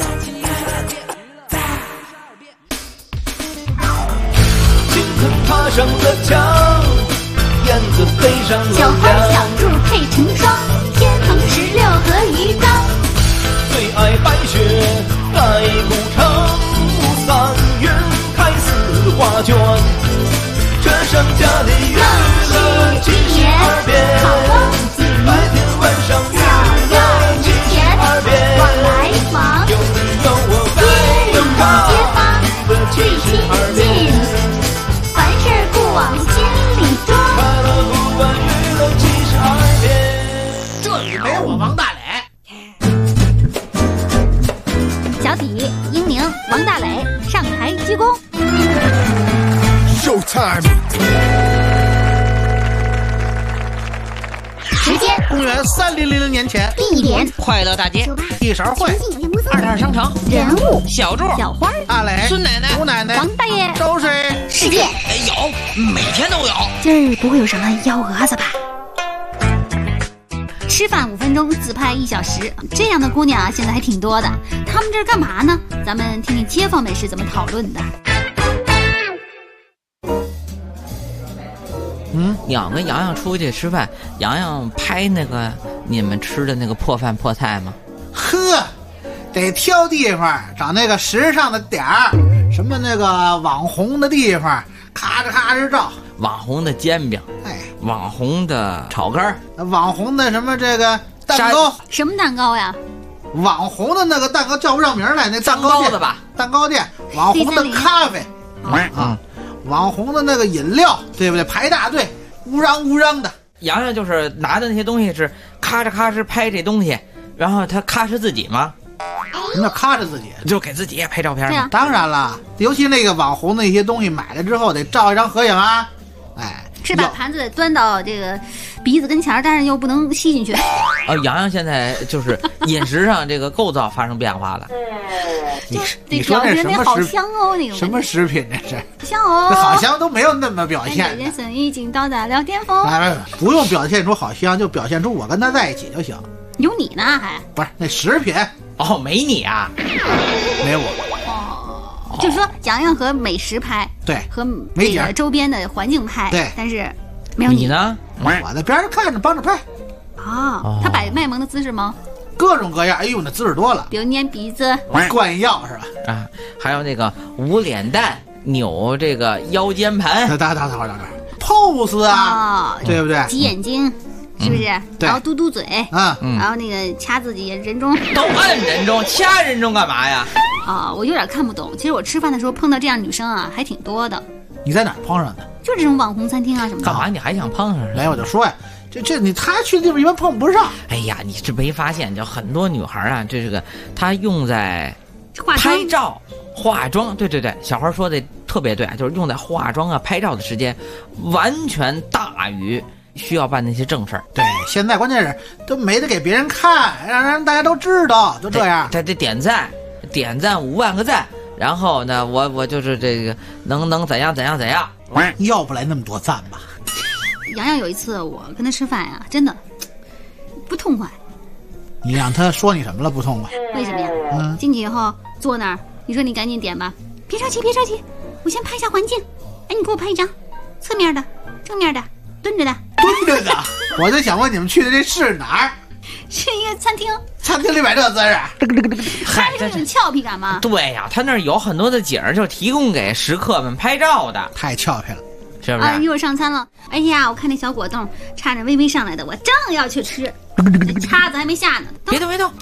青藤爬上了墙，燕子飞上了小花梁， 小兔配成双，天蓬16和鱼缸。 最爱白雪盖古城，3月开4画卷，这剩下的月亮72变，白天晚上月亮72变， 往来往， 有你有我街里街坊最亲 72 近， 变， 凡事不往心里装。 快乐不管娱乐72变。 这里没我王大磊。 小体、英宁、王大磊上台鞠躬。 Showtime。 时间： 公元3000年前。 地点： 快乐大街。 一勺会。 22商城。 人物： 小柱、 小花、 大磊、 孙奶奶、 吴奶奶、 王大爷。 周水。 事件： 有，每天都有。 今儿不会有什么幺蛾子吧？吃饭5分钟，自拍1小时，这样的姑娘啊，现在还挺多的。她们这是干嘛呢？咱们听听街坊们是怎么讨论的。 鸟跟洋洋出去吃饭，洋洋拍那个你们吃的那个破饭破菜吗？ 呵，得挑地方，找那个时尚的点儿，什么那个网红的地方，咔哧咔哧照。 网红的煎饼，网红的炒肝， 网红的什么这个蛋糕， 什么蛋糕呀？ 网红的那个蛋糕叫不上名来，那蛋糕店的吧？ 蛋糕店，网红的咖啡，网红的那个饮料，对不对？排大队，乌嚷的。 洋洋就是拿的那些东西是咔哧咔哧拍这东西，然后他咔哧自己吗？ 什么叫咔哧自己？ 就给自己也拍照片吗？ 当然了，尤其那个网红的一些东西买了之后得照一张合影啊。 是把盘子端到这个鼻子跟前儿，但是又不能吸进去。 洋洋现在就是饮食上这个构造发生变化了。 你说这什么好香哦，那种什么食品这是？ 香哦， 这好香都没有那么表现。 人生已经到达了巅峰。 不用表现出好香，就表现出我跟他在一起就行。 有你呢还？ 不是那食品哦，没你啊， 没我。 就是说，洋洋和美食拍， 对， 和这个周边的环境拍， 对， 但是没有你呢？ 我在边上看着，帮着拍。 他摆卖萌的姿势吗？ 各种各样，哎呦，那姿势多了， 比如捏鼻子、 灌药是吧？ 啊，还有那个捂脸蛋、扭这个腰间盘， 等 pose 啊，对不对？ 挤眼睛。是不是？ 对， 然后嘟嘟嘴，然后那个掐自己人中， 都按人中，掐人中干嘛呀？ 我有点看不懂。其实我吃饭的时候碰到这样女生啊，还挺多的。 你在哪儿碰上的？ 就这种网红餐厅啊什么的。 干嘛你还想碰上？ 来，我就说呀，他去的地方一般碰不上。 哎呀，你是没发现，就很多女孩啊，这个她用在拍照、化妆，对，小花说的特别对，就是用在化妆啊、拍照的时间，完全大于需要办那些正事儿。 对，现在关键是都没得给别人看，让大家都知道，就这样。 他得点赞5万个赞，然后呢，我就是这个能怎样， 要不来那么多赞吧？ 洋洋有一次我跟他吃饭呀，真的不痛快。 你让他说你什么了？不痛快？ 为什么呀？进去以后坐那儿，你说你赶紧点吧，别着急，我先拍一下环境。哎，你给我拍一张，侧面的、正面的、蹲着的。 我就想问你们去的这是哪儿？ 是一个餐厅。 餐厅里摆这姿势， 嗨，这种俏皮感吗？ 对呀，他那儿有很多的景儿，就提供给食客们拍照的， 太俏皮了， 是不是？ 一会儿上餐了，哎呀，我看那小果冻差着微微上来的，我正要去吃，叉子还没下呢。 别动，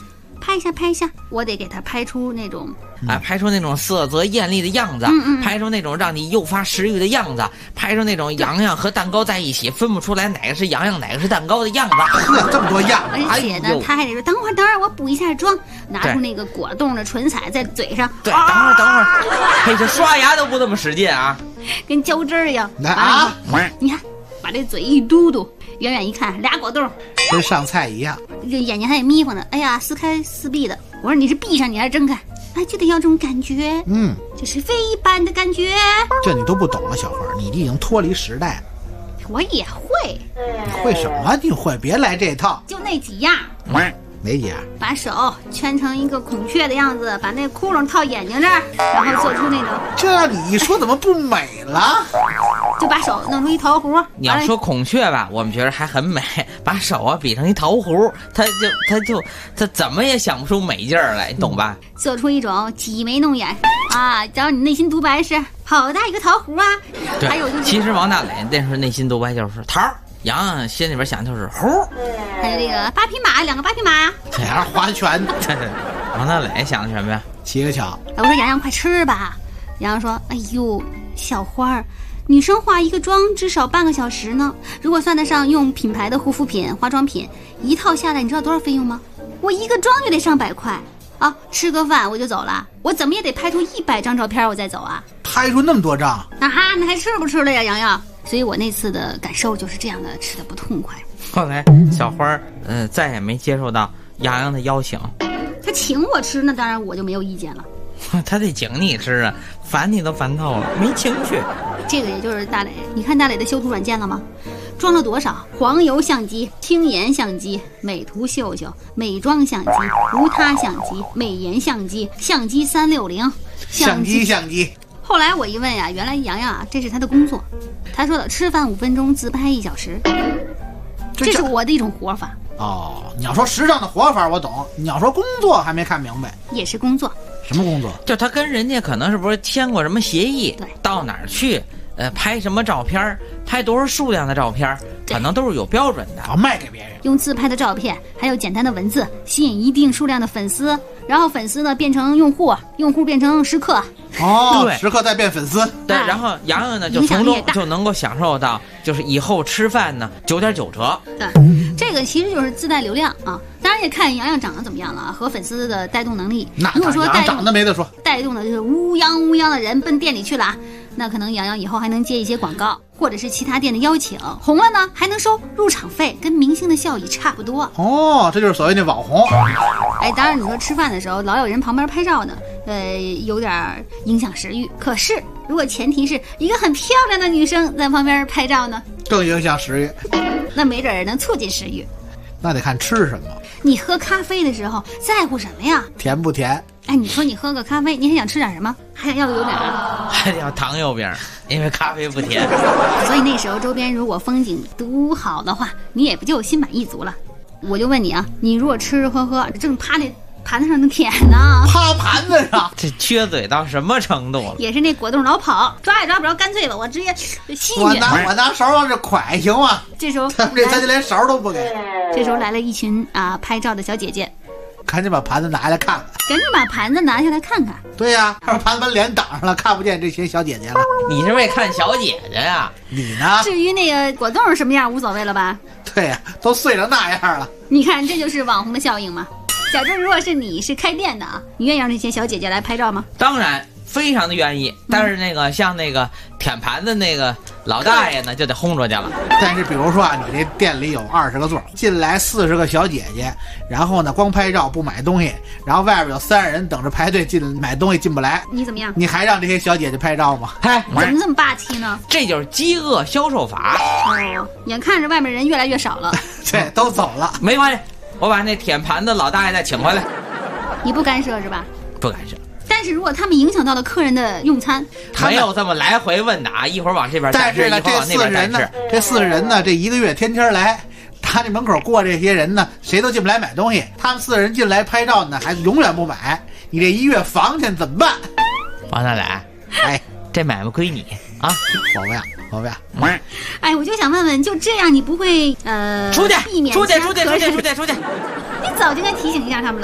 拍一下拍一下，我得给他拍出那种拍出那种色泽艳丽的样子，拍出那种让你诱发食欲的样子，拍出那种洋洋和蛋糕在一起分不出来哪个是洋洋哪个是蛋糕的样子。 呵，这么多样， 而且呢，他还得说等会儿，我补一下妆，拿出那个果冻的唇彩在嘴上。 对，等会儿，嘿，这刷牙都不这么使劲啊， 跟胶汁一样。啊，你看，把这嘴一嘟嘟，远远一看俩果冻， 跟上菜一样。 这眼睛还得眯缝呢，哎呀，撕开撕闭的。我说你是闭上你还是睁开？哎，就得要这种感觉，这是非一般的感觉。 这你都不懂了，小花，你已经脱离时代了。 我也会。 你会什么？你会？别来这套。 就那几样。 哪几样？ 把手圈成一个孔雀的样子，把那窟窿套眼睛这儿，然后做出那种。 这你一说怎么不美了？ 就把手弄出一桃核。 你要说孔雀吧，我们觉得还很美，把手啊比成一桃核，他怎么也想不出美劲儿来，你懂吧？ 做出一种挤眉弄眼啊，只要你内心独白是好大一个桃核啊。还有就是， 其实王大磊那时候内心独白就是桃。洋洋心里边想就是猴， 还有那个8匹马，2个8匹马呀， 这样划拳。 王大磊想的什么呀 ？7个巧。 我说洋洋快吃吧，洋洋说：“哎呦，小花儿，女生化一个妆至少半个小时呢。如果算得上用品牌的护肤品、化妆品一套下来，你知道多少费用吗？我一个妆就得上100块啊！吃个饭我就走了，我怎么也得拍出100张照片我再走啊！ 拍出那么多张？ 啊哈，那还吃不吃了呀，洋洋？”所以我那次的感受就是这样的，吃的不痛快。 后来小花再也没接受到洋洋的邀请， 他请我吃，那当然我就没有意见了。 他得请你吃啊，烦你都烦透了，没情绪。 这个也就是大磊，你看大磊的修图软件了吗？装了多少？黄油相机、轻颜相机、美图秀秀、美妆相机、无他相机、美颜相机、相机360、 相机。 后来我一问呀，原来洋洋啊，这是他的工作。他说了，吃饭5分钟，自拍1小时，这是我的一种活法。 哦，你要说时尚的活法我懂，你要说工作还没看明白。 也是工作。 什么工作？ 就他跟人家可能是不是签过什么协议？ 对， 到哪儿去，拍什么照片，拍多少数量的照片，可能都是有标准的。 卖给别人。 用自拍的照片，还有简单的文字，吸引一定数量的粉丝，然后粉丝呢变成用户，用户变成食客。 哦，对，食客再变粉丝。 对，然后洋洋呢就从中就能够享受到，就是以后吃饭呢9.9折。 对，这个其实就是自带流量啊。当然也看洋洋长得怎么样了啊，和粉丝的带动能力。如果说长得没得说， 带动的就是乌泱的人奔店里去了啊，那可能洋洋以后还能接一些广告，或者是其他店的邀请，红了呢还能收入场费，跟明星的效益差不多。 哦，这就是所谓的网红。 哎，当然你说吃饭的时候老有人旁边拍照呢，有点影响食欲。可是如果前提是一个很漂亮的女生在旁边拍照呢， 更影响食欲。 那没准能促进食欲。 那得看吃什么。 你喝咖啡的时候在乎什么呀？ 甜不甜？ 哎，你说你喝个咖啡，你还想吃点什么？还要有点还得要糖油饼，因为咖啡不甜。 所以那时候周边如果风景独好的话，你也不就心满意足了。我就问你啊，你如果吃吃喝喝正趴那盘子上的舔呢， 趴盘子上， 这缺嘴到什么程度了？ 也是那果冻老跑，抓也抓不着，干脆吧，我直接吸进去。 我拿勺往这蒯行吗？ 这时候咱就连勺都不给。 这时候来了一群拍照的小姐姐， 赶紧把盘子拿下来看看， 赶紧把盘子拿下来看看。 对呀，把盘子把脸挡上了，看不见这些小姐姐了。 你是为看小姐姐呀？ 你呢？ 至于那个果冻什么样无所谓了吧？ 对呀，都碎成那样了。 你看，这就是网红的效应嘛。小郑，如果是你是开店的啊，你愿意让这些小姐姐来拍照吗？ 当然，非常的愿意。但是那个像那个舔盘子那个老大爷呢，就得轰出去了。 但是比如说啊，你这店里有20个座，进来40个小姐姐，然后呢光拍照不买东西，然后外边有30人等着排队进买东西进不来， 你怎么样？ 你还让这些小姐姐拍照吗？ 嗨， 怎么这么霸气呢？ 这就是饥饿销售法。 哦，眼看着外面人越来越少了， 对，都走了， 没关系。我把那舔盘子老大爷再请回来。 你不干涉是吧？ 不干涉。 但是如果他们影响到了客人的用餐， 没有这么来回问的啊，一会儿往这边展示，一会儿往那边展示。 这40人呢，这1个月天天来，他这门口过这些人呢，谁都进不来买东西。他们4人进来拍照呢，还永远不买。你这1月房钱怎么办？ 王大磊，哎，这买卖归你啊！ 我不要。 哎，我就想问问，就这样你不会出去避免出去！ 你早就该提醒一下他们了。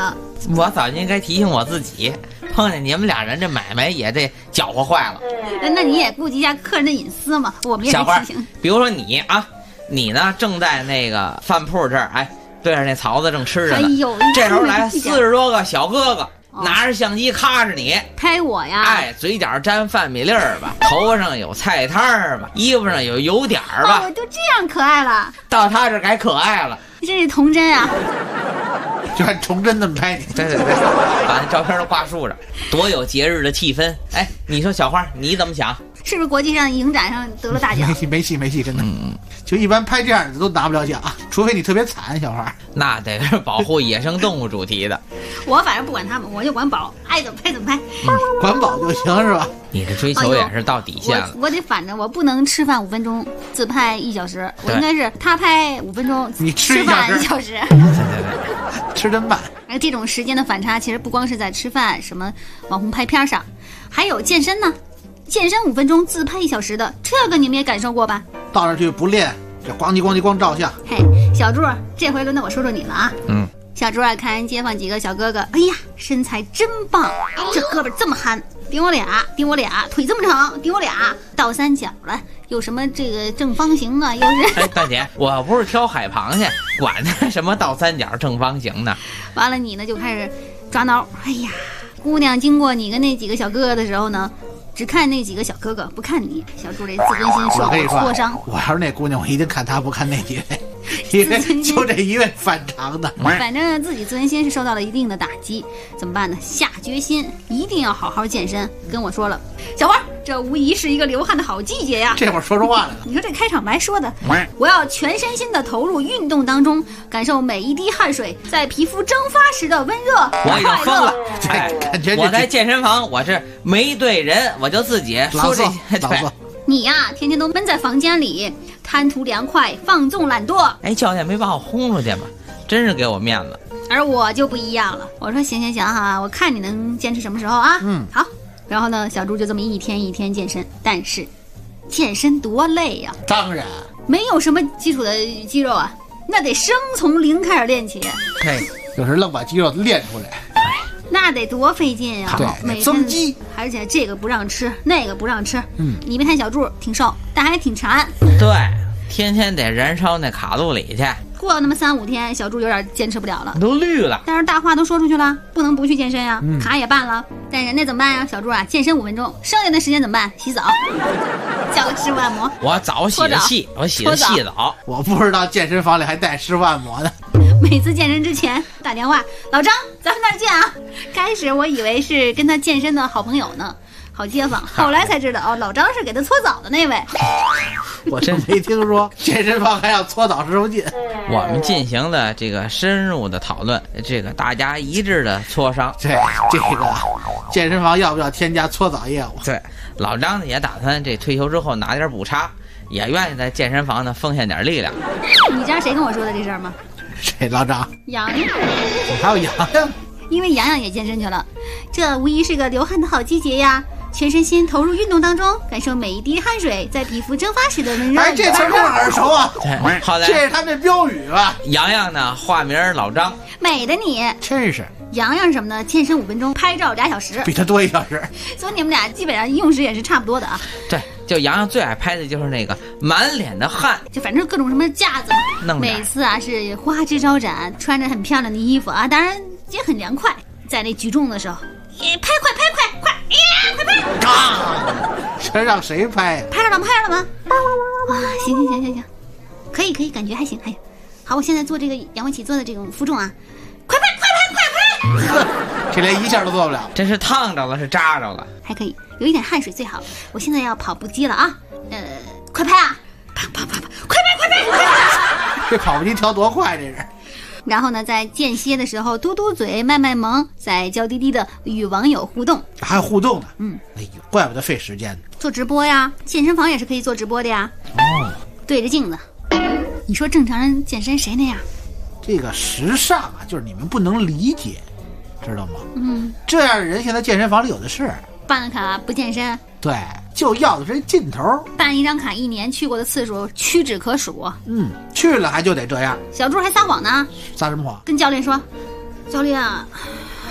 我早就应该提醒我自己，碰见你们俩人这买卖也得搅和坏了。 那你也顾及一下客人的隐私嘛，我们也是提醒。 比如说你啊，你呢正在那个饭铺这儿，哎，对着那槽子正吃着呢。这时候来40多个小哥哥。拿着相机咔着你拍我呀！ 哎，嘴角沾饭米粒儿吧，头发上有菜摊儿吧，衣服上有油点儿吧， 我就这样可爱了。 到他这改可爱了， 你真是童真啊！ 就按童真那么拍你。 对，把那照片都挂树上，多有节日的气氛。哎，你说小花你怎么想？ 是不是国际上影展上得了大奖？ 没戏，真的。就一般拍这样的都拿不了奖，除非你特别惨，小花。 那得是保护野生动物主题的。 我反正不管他们，我就管保，爱怎么拍怎么拍， 管保就行是吧？ 你这追求也是到底线了。 我得反着，我不能吃饭5分钟，自拍1小时。我应该是他拍5分钟， 你吃 1小时。 对，吃真慢。 而这种时间的反差，其实不光是在吃饭、什么网红拍片上，还有健身呢。健身5分钟，自拍1小时的，这个你们也感受过吧？ 到那去不练，这咣叽光照相。 嘿，小猪，这回轮到我说说你了啊。小猪啊，看街坊几个小哥哥，哎呀，身材真棒，这胳膊这么憨，顶我俩，腿这么长，顶我俩，倒三角了，有什么这个正方形啊，又是。 哎，大姐，我不是挑海螃蟹，管他什么倒三角正方形呢。 完了，你呢就开始抓挠。哎呀，姑娘经过你跟那几个小哥哥的时候呢，只看那几个小哥哥，不看你。小猪这自尊心受到挫伤。 我要是那姑娘，我一定看她，不看那几位。就这一位反常的， 反正自己自尊心是受到了一定的打击，怎么办呢？下决心一定要好好健身。跟我说了，小花，这无疑是一个流汗的好季节呀。 这会儿说出话来了。 你说这开场白说的，我要全身心的投入运动当中，感受每一滴汗水在皮肤蒸发时的温热。 我已经疯了， 哎，感觉我在健身房，我是没对人，我就自己说这些。 你呀，天天都闷在房间里，贪图凉快，放纵懒惰。 哎，教练没把我轰出去吧？真是给我面子。 而我就不一样了，我说行哈，我看你能坚持什么时候啊？好。然后呢，小猪就这么一天一天健身，但是健身多累呀！ 当然， 没有什么基础的肌肉啊，那得生从零开始练起。 嘿，有时愣把肌肉练出来。 那得多费劲呀！ 对，增肌， 而且这个不让吃，那个不让吃。你别看小猪挺瘦，但还挺馋。 对，天天得燃烧那卡路里去。 过了那么3-5天，小猪有点坚持不了了， 都绿了。 但是大话都说出去了，不能不去健身呀，卡也办了。但人家怎么办呀？小猪啊，健身5分钟，剩下的时间怎么办？洗澡，叫个师傅按摩。 我早洗的细，我洗的细澡。 我不知道健身房里还带师傅按摩呢。 每次健身之前打电话，老张，咱们那儿见啊！开始我以为是跟他健身的好朋友呢，好街坊，后来才知道哦，老张是给他搓澡的那位。 我真没听说健身房还要搓澡师傅进。 我们进行了这个深入的讨论，这个大家一致的磋商， 这个健身房要不要添加搓澡业务？ 对，老张呢也打算这退休之后拿点补差，也愿意在健身房呢奉献点力量。 你知道谁跟我说的这事儿吗？ 谁？老张？ 洋洋。 还有洋洋？ 因为洋洋也健身去了，这无疑是个流汗的好季节呀！全身心投入运动当中，感受每一滴汗水在皮肤蒸发时的温热。 哎，这词儿耳熟啊！ 后来这是他那标语吧？ 洋洋呢，化名老张。 美的你， 真是。 洋洋是什么呢？健身5分钟，拍照2小时， 比他多1小时。 所以你们俩基本上用时也是差不多的啊。 对，就洋洋最爱拍的就是那个满脸的汗， 就反正各种什么架子，每次啊是花枝招展，穿着很漂亮的衣服啊，当然也很凉快。在那举重的时候，拍快，快拍！ 这让谁拍？ 拍着了吗？哇，行，可以，感觉还行。好，我现在做这个仰卧起坐的这种负重啊，快拍！ 这连1下都做不了， 这是烫着了，是扎着了， 还可以，有一点汗水最好。我现在要跑步机了啊，快拍啊！啪，快拍！ 这跑步机调多快，这是。 然后呢，在间歇的时候嘟嘟嘴、卖萌，再娇滴滴的与网友互动， 还有互动呢。哎呦，怪不得费时间呢。 做直播呀，健身房也是可以做直播的呀。对着镜子，你说正常人健身谁那样？ 这个时尚啊，就是你们不能理解，知道吗？这样的人现在健身房里有的是。 办了卡不健身， 对，就要的是劲头。 办一张卡1年去过的次数屈指可数。 去了还就得这样。 小猪还撒谎呢。 撒什么谎？ 跟教练说，教练啊，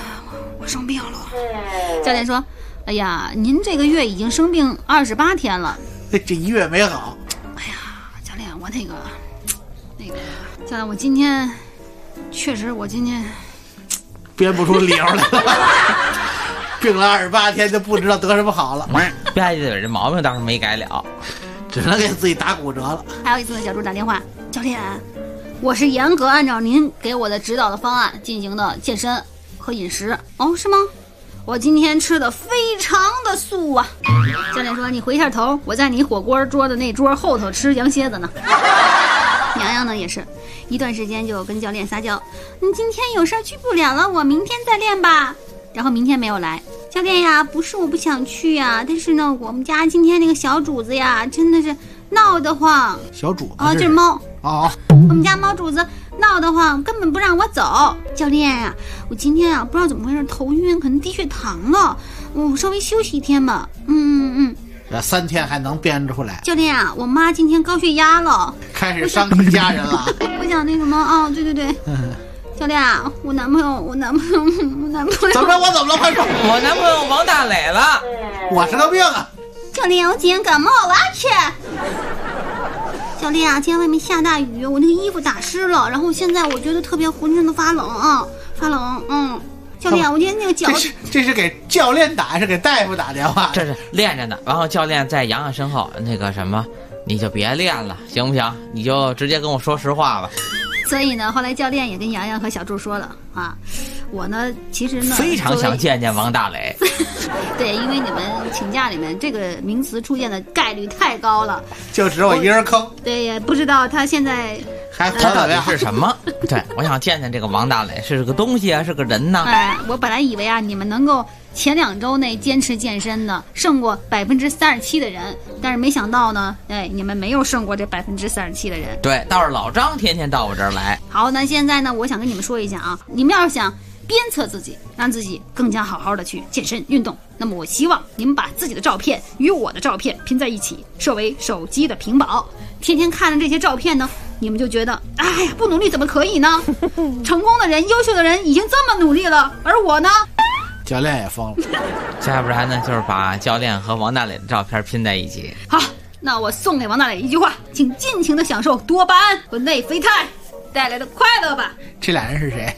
我生病了。教练说，哎呀，您这个月已经生病28天了。 这一月没好。 哎呀，教练，我那个，教练，我今天确实，我今天编不出理由来了。病了28天就不知道得什么好了。 吧唧嘴这毛病倒是没改了， 只能给自己打骨折了。 还有一次，小猪打电话，教练，我是严格按照您给我的指导的方案进行的健身和饮食。哦，是吗？我今天吃的非常的素啊。教练说，你回一下头，我在你火锅桌的那桌后头吃羊蝎子呢。洋洋呢也是一段时间就跟教练撒娇，你今天有事去不了了，我明天再练吧。然后明天没有来，教练呀，不是我不想去呀，但是呢，我们家今天那个小主子呀，真的是闹得慌。 小主子啊，这是猫哦， 我们家猫主子闹得慌，根本不让我走。教练呀，我今天啊不知道怎么回事，头晕，可能低血糖了，我稍微休息1天吧。 这3天还能编出来。 教练啊，我妈今天高血压了， 开始伤及家人了。 我想那什么啊，对。教练啊，我男朋友怎么了？我怎么了？快说！ 我男朋友王大磊了， 我是个病啊！ 教练，我今天感冒了，去。教练啊，今天外面下大雨，我那个衣服打湿了，然后现在我觉得特别浑身都发冷啊，发冷。教练，我今天那个脚， 这是给教练打还是给大夫打电话？ 这是练着呢。然后教练在洋洋身后，那个什么，你就别练了，行不行？你就直接跟我说实话吧。 所以呢，后来教练也跟洋洋和小柱说了啊，我呢其实呢非常想见见王大磊。 对，因为你们请假里面这个名词出现的概率太高了， 就只有我一人坑。 对，也不知道他现在还到底是什么？对，我想见见这个王大磊，是个东西啊，是个人呢。 我本来以为啊，你们能够前2周内坚持健身的胜过37%的人，但是没想到呢，你们没有胜过这37%的人。 对，倒是老张天天到我这儿来。 好，那现在呢，我想跟你们说一下啊，你们要是想鞭策自己，让自己更加好好的去健身运动，那么我希望你们把自己的照片与我的照片拼在一起，设为手机的屏保。天天看着这些照片呢，你们就觉得，哎呀，不努力怎么可以呢？成功的人、优秀的人已经这么努力了，而我呢？ 教练也疯了。 再不然呢，就是把教练和王大磊的照片拼在一起。 好，那我送给王大磊一句话，请尽情的享受多巴胺和内啡肽带来的快乐吧。 这俩人是谁？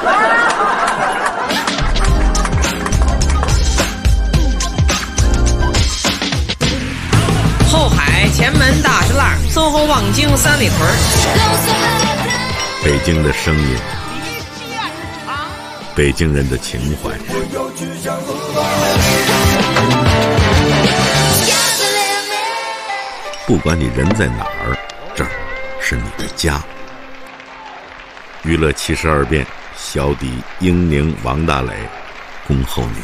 后海前门大石栏，SOHO望京3里屯。 北京的声音，北京人的情怀。不管你人在哪儿，这儿是你的家。娱乐72变，小底英宁王大磊，恭候您。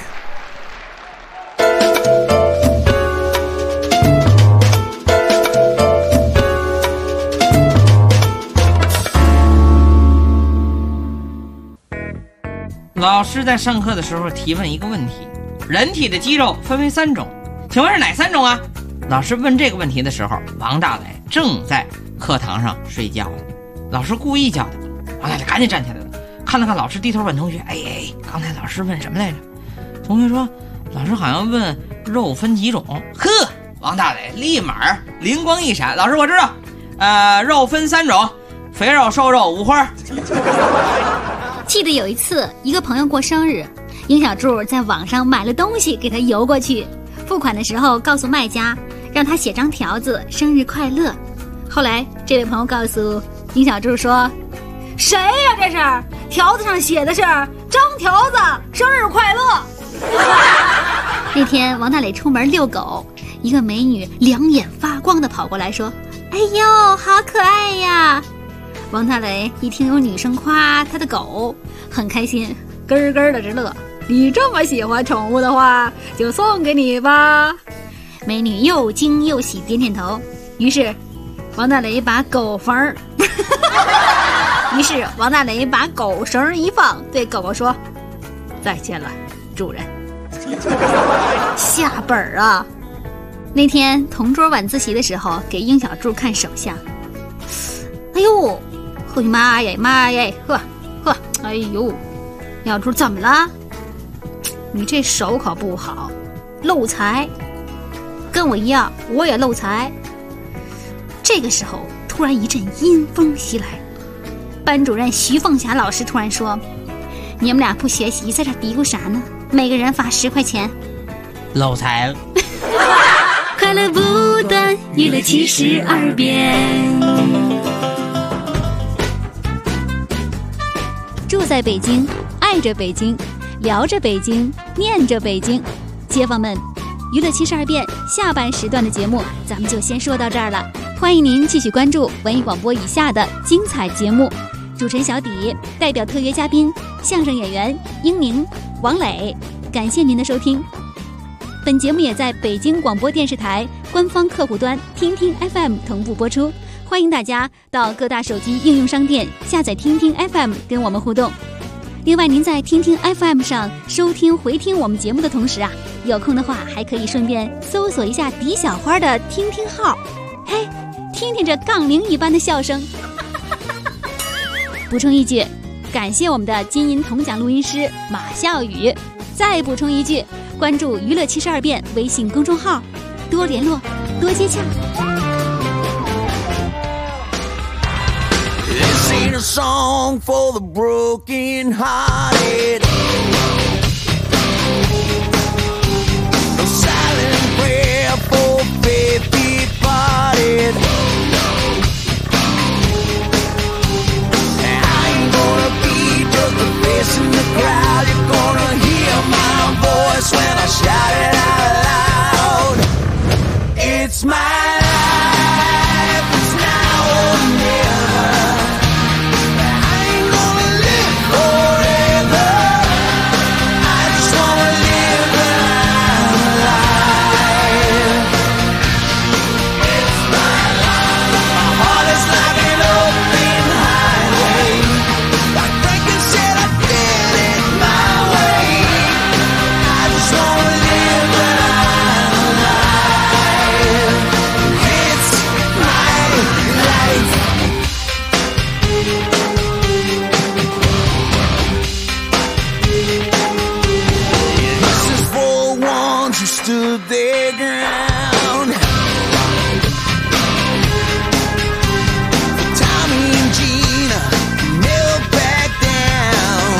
老师在上课的时候提问一个问题：人体的肌肉分为3种，请问是哪3种啊？老师问这个问题的时候，王大磊正在课堂上睡觉了。老师故意叫他，王大磊赶紧站起来了，看了看老师，低头问同学：刚才老师问什么来着？同学说，老师好像问肉分几种。呵，王大磊立马灵光一闪，老师我知道，肉分3种，肥肉、瘦肉、五花。 记得有一次，一个朋友过生日，英小柱在网上买了东西给他邮过去，付款的时候告诉卖家，让他写张条子，生日快乐。后来这位朋友告诉英小柱说，谁呀这是？条子上写的是张条子，生日快乐。那天王大磊出门遛狗，一个美女两眼发光的跑过来说，哎呦好可爱呀。王大磊一听有女生夸他的狗，很开心，咯咯的直乐。你这么喜欢宠物的话，就送给你吧。美女又惊又喜，点点头。于是王大磊把狗绳一放，对狗狗说，再见了主人。下本啊。那天同桌晚自习的时候，给英小柱看手相，哎呦妈耶，呵，哎呦，小柱怎么了？ 你这手可不好，漏财。跟我一样，我也漏财。这个时候，突然一阵阴风袭来，班主任徐凤霞老师突然说：“你们俩不学习，在这嘀咕啥呢？每个人发10块钱， 漏财了。” 快乐不断，娱乐72变。 住在北京，爱着北京，聊着北京，念着北京。街坊们，娱乐72变下半时段的节目咱们就先说到这儿了，欢迎您继续关注文艺广播以下的精彩节目。主持人小底代表特约嘉宾相声演员英宁、王磊，感谢您的收听。本节目也在北京广播电视台官方客户端听听 FM 同步播出，欢迎大家到各大手机应用商店下载听听 FM 跟我们互动。另外，您在听听 FM 上收听回听我们节目的同时啊，有空的话还可以顺便搜索一下狄小花的听听号，嘿，听听这杠铃一般的笑声。补充一句，感谢我们的金银铜奖录音师马笑宇。再补充一句，关注娱乐72变微信公众号，多联络，多接洽。 This ain't a song for the broken hearted. No silent prayer for faith departed. I ain't gonna be just a face in the crowd. You're gonna hear my voice when I shout it out loud. It's my life, it's now or never. I ain't gonna live forever. I just wanna live when I'm alive. It's my life. My heart is like an open highway. Like Franklin said, I did it my way. I just wanna live when I'm alive. It's my life. This is for ones who stood their ground. For Tommy and Gina, who never back down.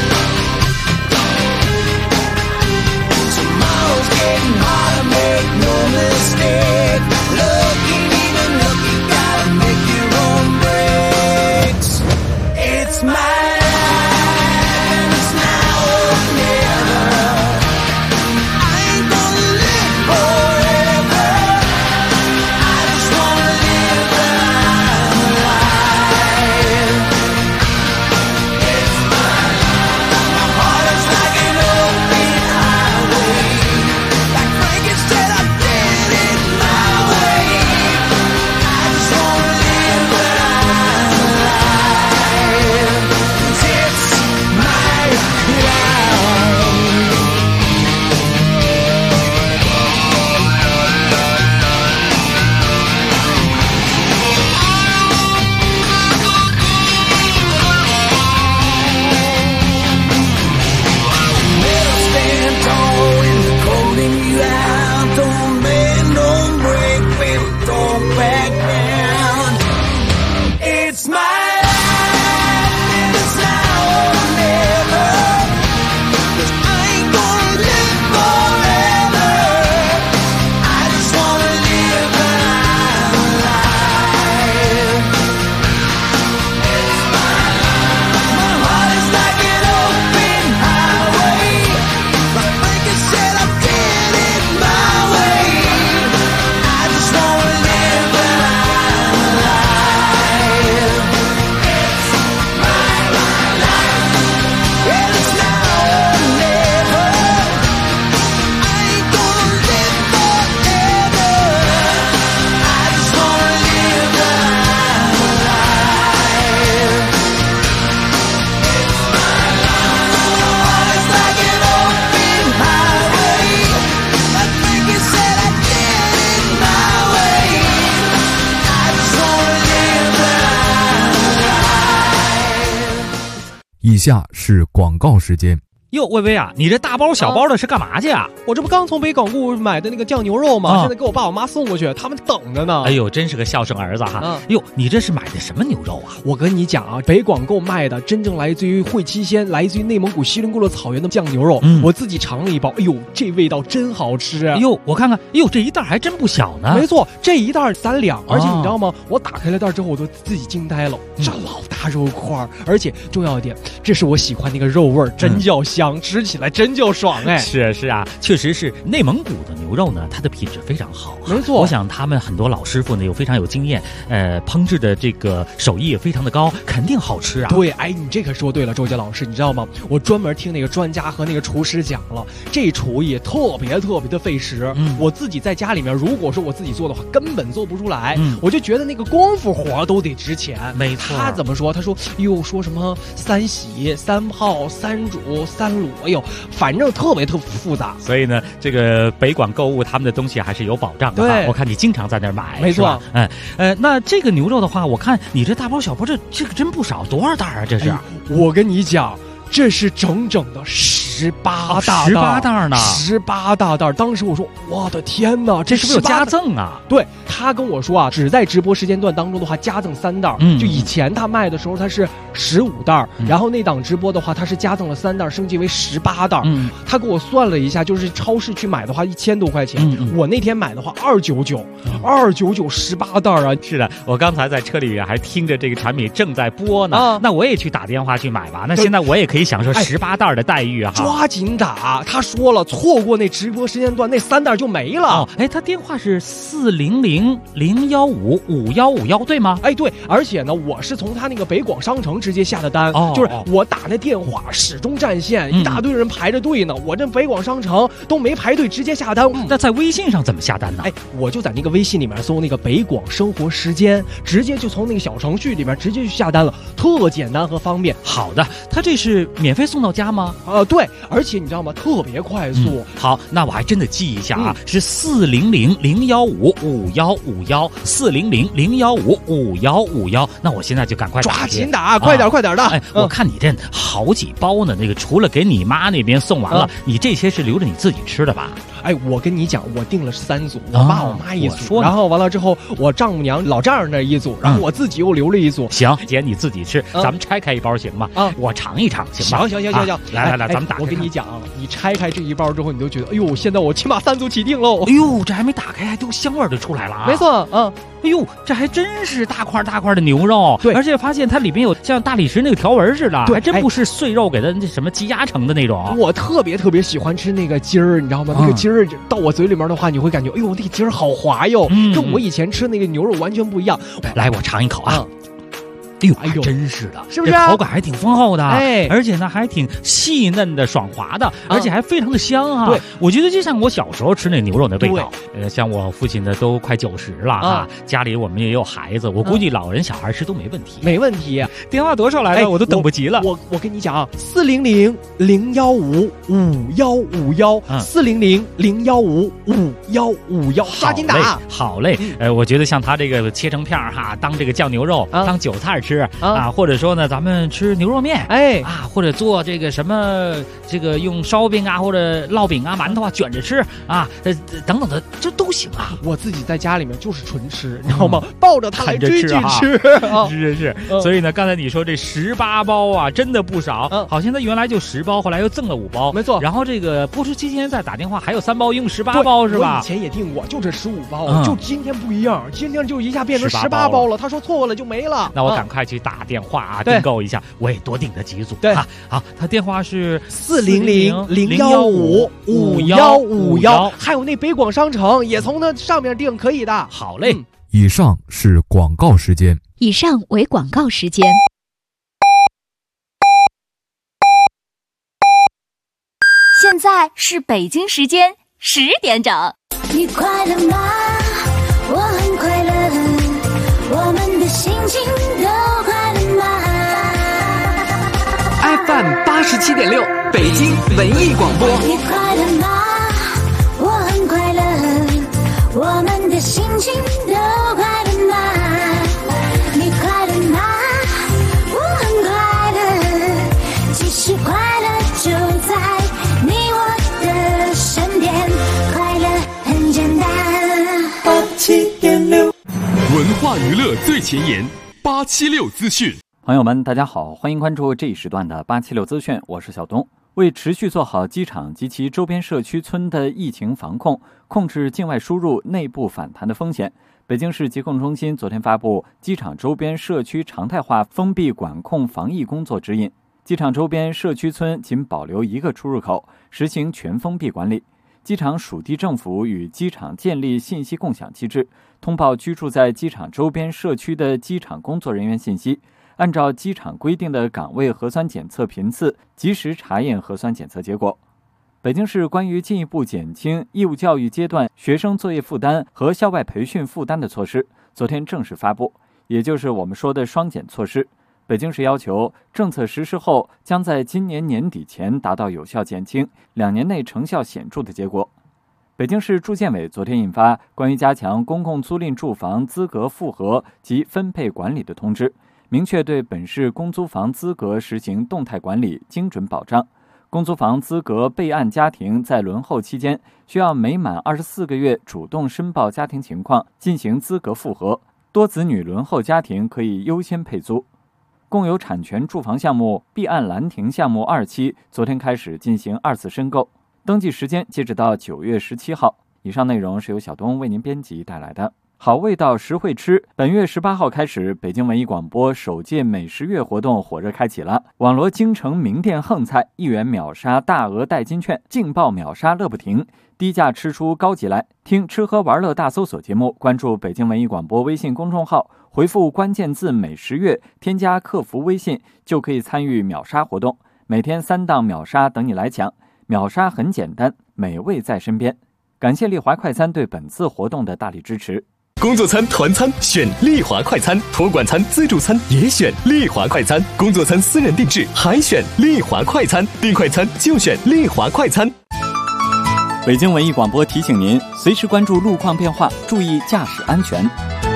Tomorrow's getting harder, make no mistake. Look, ain't even look, you gotta make your own breaks. It's my life, and it's now or never. I ain't gonna live forever. I just wanna live when I'm alive. It's my life. My heart is like an open highway. Like Franklin said, I did it my way. I just wanna live when I'm alive. 'Cause it's my life. Never stand tall in the calling you out. Don't bend, don't break, baby, don't back down. It's my life, and it's now or never. 'Cause I ain't gonna live forever. I just wanna live when I'm alive. It's my life. My heart is like an open highway. Like Franklin said, I did it my way. I just wanna live when I'm alive. It's my life, and it's now or never. I ain't gonna live forever. I just wanna live when I'm alive. It's my life. My heart is like an open highway. Like Franklin said, I did it my way. I just wanna live when I'm alive. 以下是广告时间。 哟，薇薇啊，你这大包小包的是干嘛去啊？ 我这不刚从北广固买的那个酱牛肉吗？现在给我爸我妈送过去，他们等着呢。 哎呦，真是个孝顺儿子哈！哟，你这是买的什么牛肉啊？ 我跟你讲啊，北广购卖的真正来自于会期县、来自于内蒙古锡林郭勒草原的酱牛肉，我自己尝了一包，哎呦，这味道真好吃！ 哎呦，我看看，哎呦，这一袋还真不小呢。 没错，这一袋3两，而且你知道吗？我打开了袋之后，我都自己惊呆了，这老大肉块，而且重要一点，这是我喜欢那个肉味，真叫香，吃起来真叫爽哎！ 是啊，确实是内蒙古的牛肉呢，它的品质非常好。 没错， 我想他们很多老师傅呢又非常有经验，烹制的这个手艺也非常的高，肯定好吃啊。 对，哎，你这可说对了，周杰老师，你知道吗？我专门听那个专家和那个厨师讲了，这厨艺特别的费时。我自己在家里面，如果说我自己做的话，根本做不出来。我就觉得那个功夫活都得值钱。 没错， 他怎么说？他说，哟，说什么3洗、3泡、3煮、3卤，哎呦，反正特别复杂。 所以呢，这个北广购物他们的东西还是有保障的。 对， 我看你经常在那儿买， 没错。 那这个牛肉的话，我看你这大包小包，这个真不少，多少袋啊？这是？ 我跟你讲，这是整整的18大袋呢 ，18大袋。当时我说，我的天哪，这是不是有加赠啊？ 对，他跟我说啊，只在直播时间段当中的话，加赠3袋。就以前他卖的时候，他是15袋，然后那档直播的话，他是加赠了3袋，升级为18袋。他给我算了一下，就是超市去买的话1000多块钱，我那天买的话299，29918袋啊！ 是的，我刚才在车里面还听着这个产品正在播呢，那我也去打电话去买吧。那现在我也可以享受18袋的待遇啊！ 抓紧打！他说了，错过那直播时间段，那3袋就没了。 他电话是400-015-5151，对吗？ 对，而且呢，我是从他那个北广商城直接下的单，就是我打那电话始终占线，一大堆人排着队呢，我这北广商城都没排队，直接下单。 那在微信上怎么下单呢？ 我就在那个微信里面搜那个北广生活时间，直接就从那个小程序里面直接去下单了，特简单和方便。 好的，他这是免费送到家吗？ 对，而且你知道吗？特别快速。 好，那我还真的记一下啊，是400-015-5151，400-015-5151。那我现在就赶快抓紧打，快点的。 我看你这好几包呢，那个除了给你妈那边送完了，你这些是留着你自己吃的吧？ 我跟你讲，我订了3组，我爸我妈一组，然后完了之后，我丈母娘老丈人那一组，然后我自己又留了一组。 行，姐你自己吃，咱们拆开一包行吗？我尝一尝行吗？ 行， 来，咱们打开。 我跟你讲，你拆开这一包之后，你就觉得，哎呦，现在我起码3组起订喽。 哎呦，这还没打开，都香味就出来了啊！ 没错， 哎呦，这还真是大块的牛肉， 对， 而且发现它里面有像大理石那个条纹似的，还真不是碎肉给它那什么积压成的那种。 我特别喜欢吃那个筋儿，你知道吗？那个筋儿到我嘴里面的话，你会感觉，哎呦，那个筋儿好滑哟，跟我以前吃那个牛肉完全不一样。 来，我尝一口啊。哎呦，还真是的， 是不是？ 口感还挺丰厚的，而且呢还挺细嫩的、爽滑的，而且还非常的香啊！ 对， 我觉得就像我小时候吃那牛肉的味道。像我父亲呢都快90了啊，家里我们也有孩子，我估计老人小孩吃都没问题。 没问题。 电话多少来了？我都等不及了。 我跟你讲啊，400-015-5151，400-015-5151，抓紧打！ 好嘞，我觉得像他这个切成片哈，当这个酱牛肉，当韭菜吃啊，或者说呢，咱们吃牛肉面，或者做这个什么，这个用烧饼啊，或者烙饼啊、馒头啊卷着吃啊，等等的，这都行啊。 我自己在家里面就是纯吃，你知道吗？抱着它来追剧吃。 是。所以呢，刚才你说这18包啊，真的不少。好像他原来就10包，后来又赠了5包， 没错。 然后这个播出期间再打电话，还有3包，一共18包是吧？ 我以前也订过，就这15包，就今天不一样，今天就一下变成18包了。他说错了就没了。 那我赶快去打电话啊，订购一下，我也多订了几组。 对， 好，他电话是 400-015-5151，还有那北广商城也从那上面订，可以的。 好嘞。 以上是广告时间。 以上为广告时间。现在是北京时间10点整。 你快乐吗？我很快乐，我们的心情都快乐吗？ FM 87.6，北京文艺广播。 你快乐吗？我很快乐，我们的心情都快乐吗？你快乐吗？我很快乐，其实快乐就在乐最前沿，876资讯。 朋友们，大家好，欢迎关注这一时段的876资讯，我是小东。为持续做好机场及其周边社区村的疫情防控，控制境外输入内部反弹的风险，北京市疾控中心昨天发布机场周边社区常态化封闭管控防疫工作指引。机场周边社区村仅保留1个出入口，实行全封闭管理。机场属地政府与机场建立信息共享机制，通报居住在机场周边社区的机场工作人员信息，按照机场规定的岗位核酸检测频次，及时查验核酸检测结果。北京市关于进一步减轻义务教育阶段学生作业负担和校外培训负担的措施，昨天正式发布，也就是我们说的双减措施。北京市要求政策实施后，将在今年年底前达到有效减轻，2年内成效显著的结果。北京市住建委昨天印发关于加强公共租赁住房资格复核及分配管理的通知，明确对本市公租房资格实行动态管理、精准保障。公租房资格备案家庭在轮候期间，需要每满24个月主动申报家庭情况，进行资格复核。多子女轮候家庭可以优先配租。共有产权住房项目碧岸兰亭项目2期昨天开始进行2次申购，登记时间截止到9月17号。以上内容是由小东为您编辑带来的。好味道实惠吃，本月18号开始，北京文艺广播首届美食月活动火热开启了。网罗京城名店横菜，1元秒杀大额代金券，劲爆秒杀乐不停，低价吃出高级来。听吃喝玩乐大搜索节目，关注北京文艺广播微信公众号，回复关键字美食月，添加客服微信，就可以参与秒杀活动。每天3档秒杀等你来抢，秒杀很简单，美味在身边。感谢丽华快餐对本次活动的大力支持。 工作餐、团餐选丽华快餐，托管餐、自助餐也选丽华快餐，工作餐私人定制还选丽华快餐，订快餐就选丽华快餐。 北京文艺广播提醒您，随时关注路况变化，注意驾驶安全。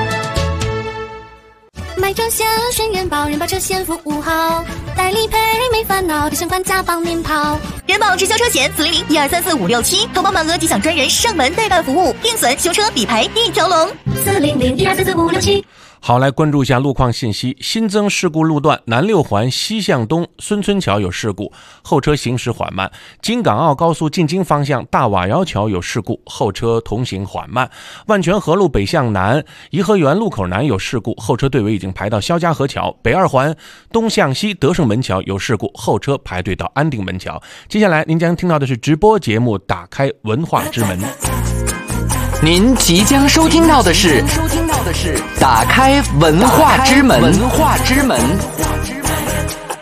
买车险选人保，人保车险服务好，代理赔没烦恼，提前还价帮您跑。 人保直销车险400-1234567，投保满额即享专人上门代办服务，定损、修车、理赔一条龙。 400-1234567。 好，来关注一下路况信息。新增事故路段南6环西向东孙村桥有事故，后车行驶缓慢。京港澳高速进京方向大瓦窑桥有事故，后车同行缓慢。万泉河路北向南颐和园路口南有事故，后车队尾已经排到肖家河桥。北2环东向西德胜门桥有事故，后车排队到安定门桥。接下来您将听到的是直播节目打开文化之门。 您即将收听到的是打开文化之门。